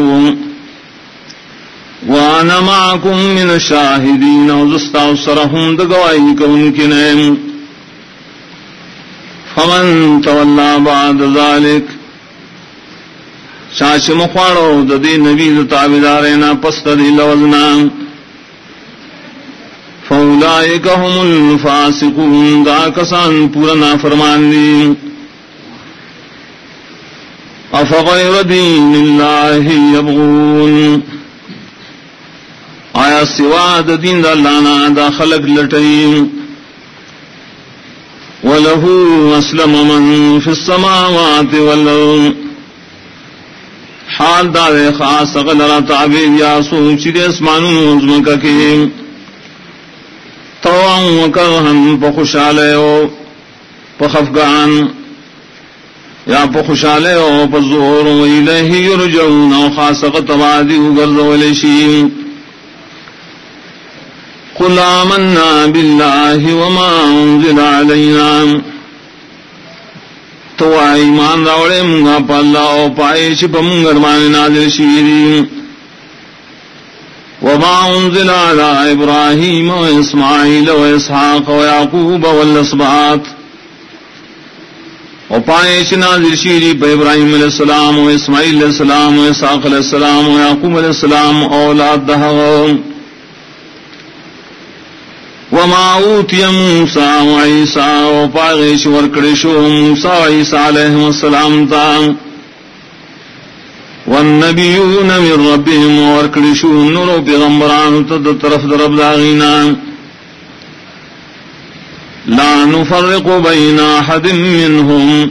وانا معكم من الشاهدين وزستاوسرهم دگوائی کون کنیم فمن تولى بعد ذلك شاش مخوارو ددی نبی تابدارینا پس ددی لوزنا فاولئک هم الفاسقون دا کسان پورا فرمان دی افغیر دین اللہ یبغون آیا سوا دین دا اللہ نا دا خلق لٹیم وَلَهُ أَسْلَمَ مَن فِي السَّمَاوَاتِ وَالْأَرْضِ حال دا دے خاص غلرہ تعبیر یا سوچی دے اسمانون عظمکہ کی طوعاً وَكَرْهًا پخشالے و پخفگان یا پخشالے و پزور و الیہ یرجعون و خاصق تبادی غرض ولیشیم قل آمنا باللہ وما انزل علینا تو ایمان راوڑے منگا پا اللہ و پائے چپا منگرمان نازل شیری وما انزل علی ابراہیم و اسماعیل و اسحاق و یعقوب والاسباط و پائے چ نازل شیری پا ابراہیم علیہ السلام و اسماعیل علیہ السلام و اسحاق علیہ السلام و یعقوب علیہ السلام اولاد دہغ وما اوتی موسیٰ و عیسیٰ و پاغیش ورکڑشو موسیٰ و عیسیٰ علیہ السلام تا والنبیون من ربهم ورکڑشو نورو پیغمبران تد طرف درب داغینا لا نفرق بین احد منهم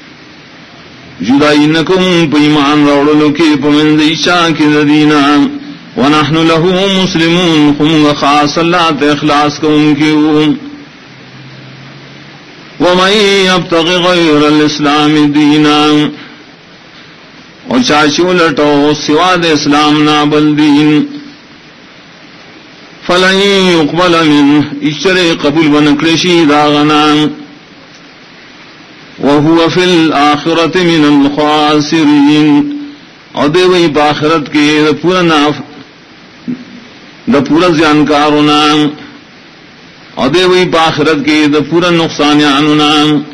جدائنکم پیمان روڑلو کی پمند ایشا کی ددینا ونحن له مسلمون خم خاص اللہ تے اخلاص کو ان کی ومن یبتغ غیر الاسلام دینا اور چاچو لٹو سوا دے اسلام نا بل دین فلن يقبل منه اشترے قبول بنکرشی داغنا وهو في الآخرة من الخاسرین اور دے وہی باخرت کے پورا ناف دا پورا زیانکارونا ادے وی باخرت کے دا پورا نقصانیانونا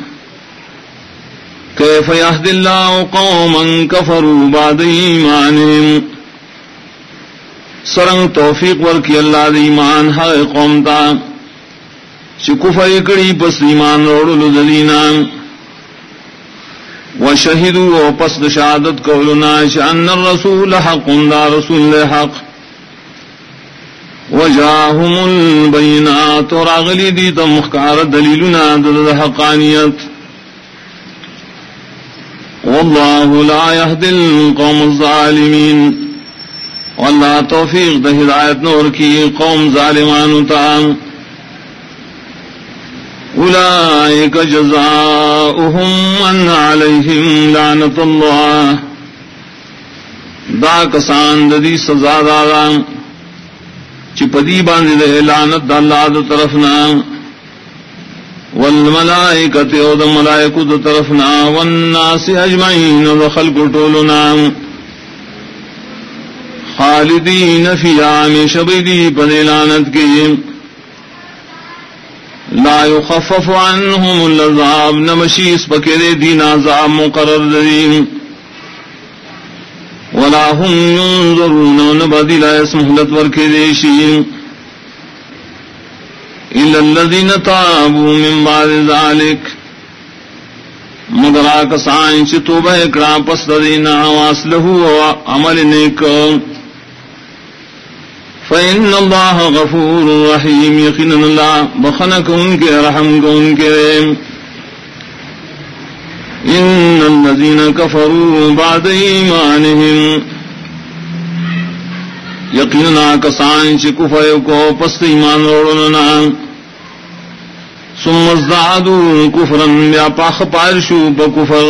کیف یہد اللہ قوما کفروا بعد ایمانہم سرنگ توفیق ورکی اللہ دا ایمان حق قوم تا چی کفر کری پس ایمان روڑلو دلینا وشہدوا پس شہادت قولنا چی ان الرسول حق دا رسول حق وجاہم البینات اور اغلی دی تمخکار دلیلنا دد حقانیت واللہ لا یهدی القوم الظالمین واللہ توفیق دا ہدایت نور کی قوم ظالمان تا اولئک جزاؤہم ان علیہم لعنت اللہ دا کسان دی سزا دادا چپدی باندھ دے لعنت اللہ دا طرفنا والملائکۃ او دا ملائکۃ دا طرفنا والناس اجمعین دا خلق طولنا خالدین فی عام شبیدی پدے لعنت کی لا يخفف عنهم العذاب نمشیس بکرے دین عذاب مقرر دین ولا هم ينظرون نبدل اسم مهلت ورکے دیشی الا الذين تابوا من بعد ذلك مگر آکسان چی توبہ اکرام پس دینا واسلہو عمل نیک فإن اللہ غفور رحیم یقین اللہ بخنک ان کے رحم کو ان کے ان الذین کفروا بعد ایمانہم یقین آکسان چی کفر کو پس ایمان روڑنا ثم ازدادوا کفرا یا پاخ پارشو بکفر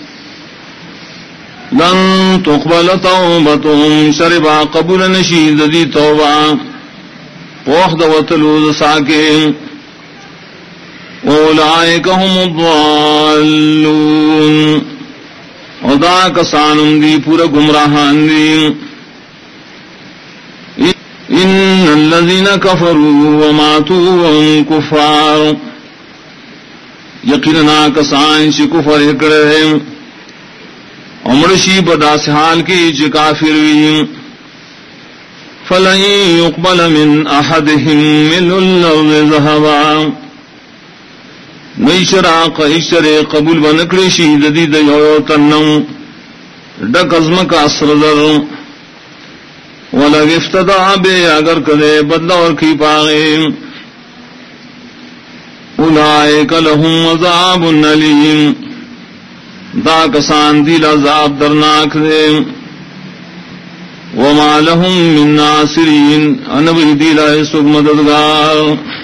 لن تقبل توبتهم شربا قبول نشید دی توبہ وحد وطلوز ساکے اولئک هم الضالون ودا کسانم دی پورا گمراہان دی ان الذين كفروا وماتوا وهم كفار یقینا کسان چی کفر کرے عمرشی بداس حال کی چی کافر وی فلن يقبل من احدهم ملء الارض ذهبا نیشراق اشتر قبول بنکڑی شید دی دیو تنو ڈک ازمک اسردر وَلَوِ افْتَدَعَ بے اگر کدے بدلا اور کی پاغے اولئک لہم عذاب علیم دا کسان دیل عذاب درناک دے وما لہم من ناصرین انبی دیل سگ مددگار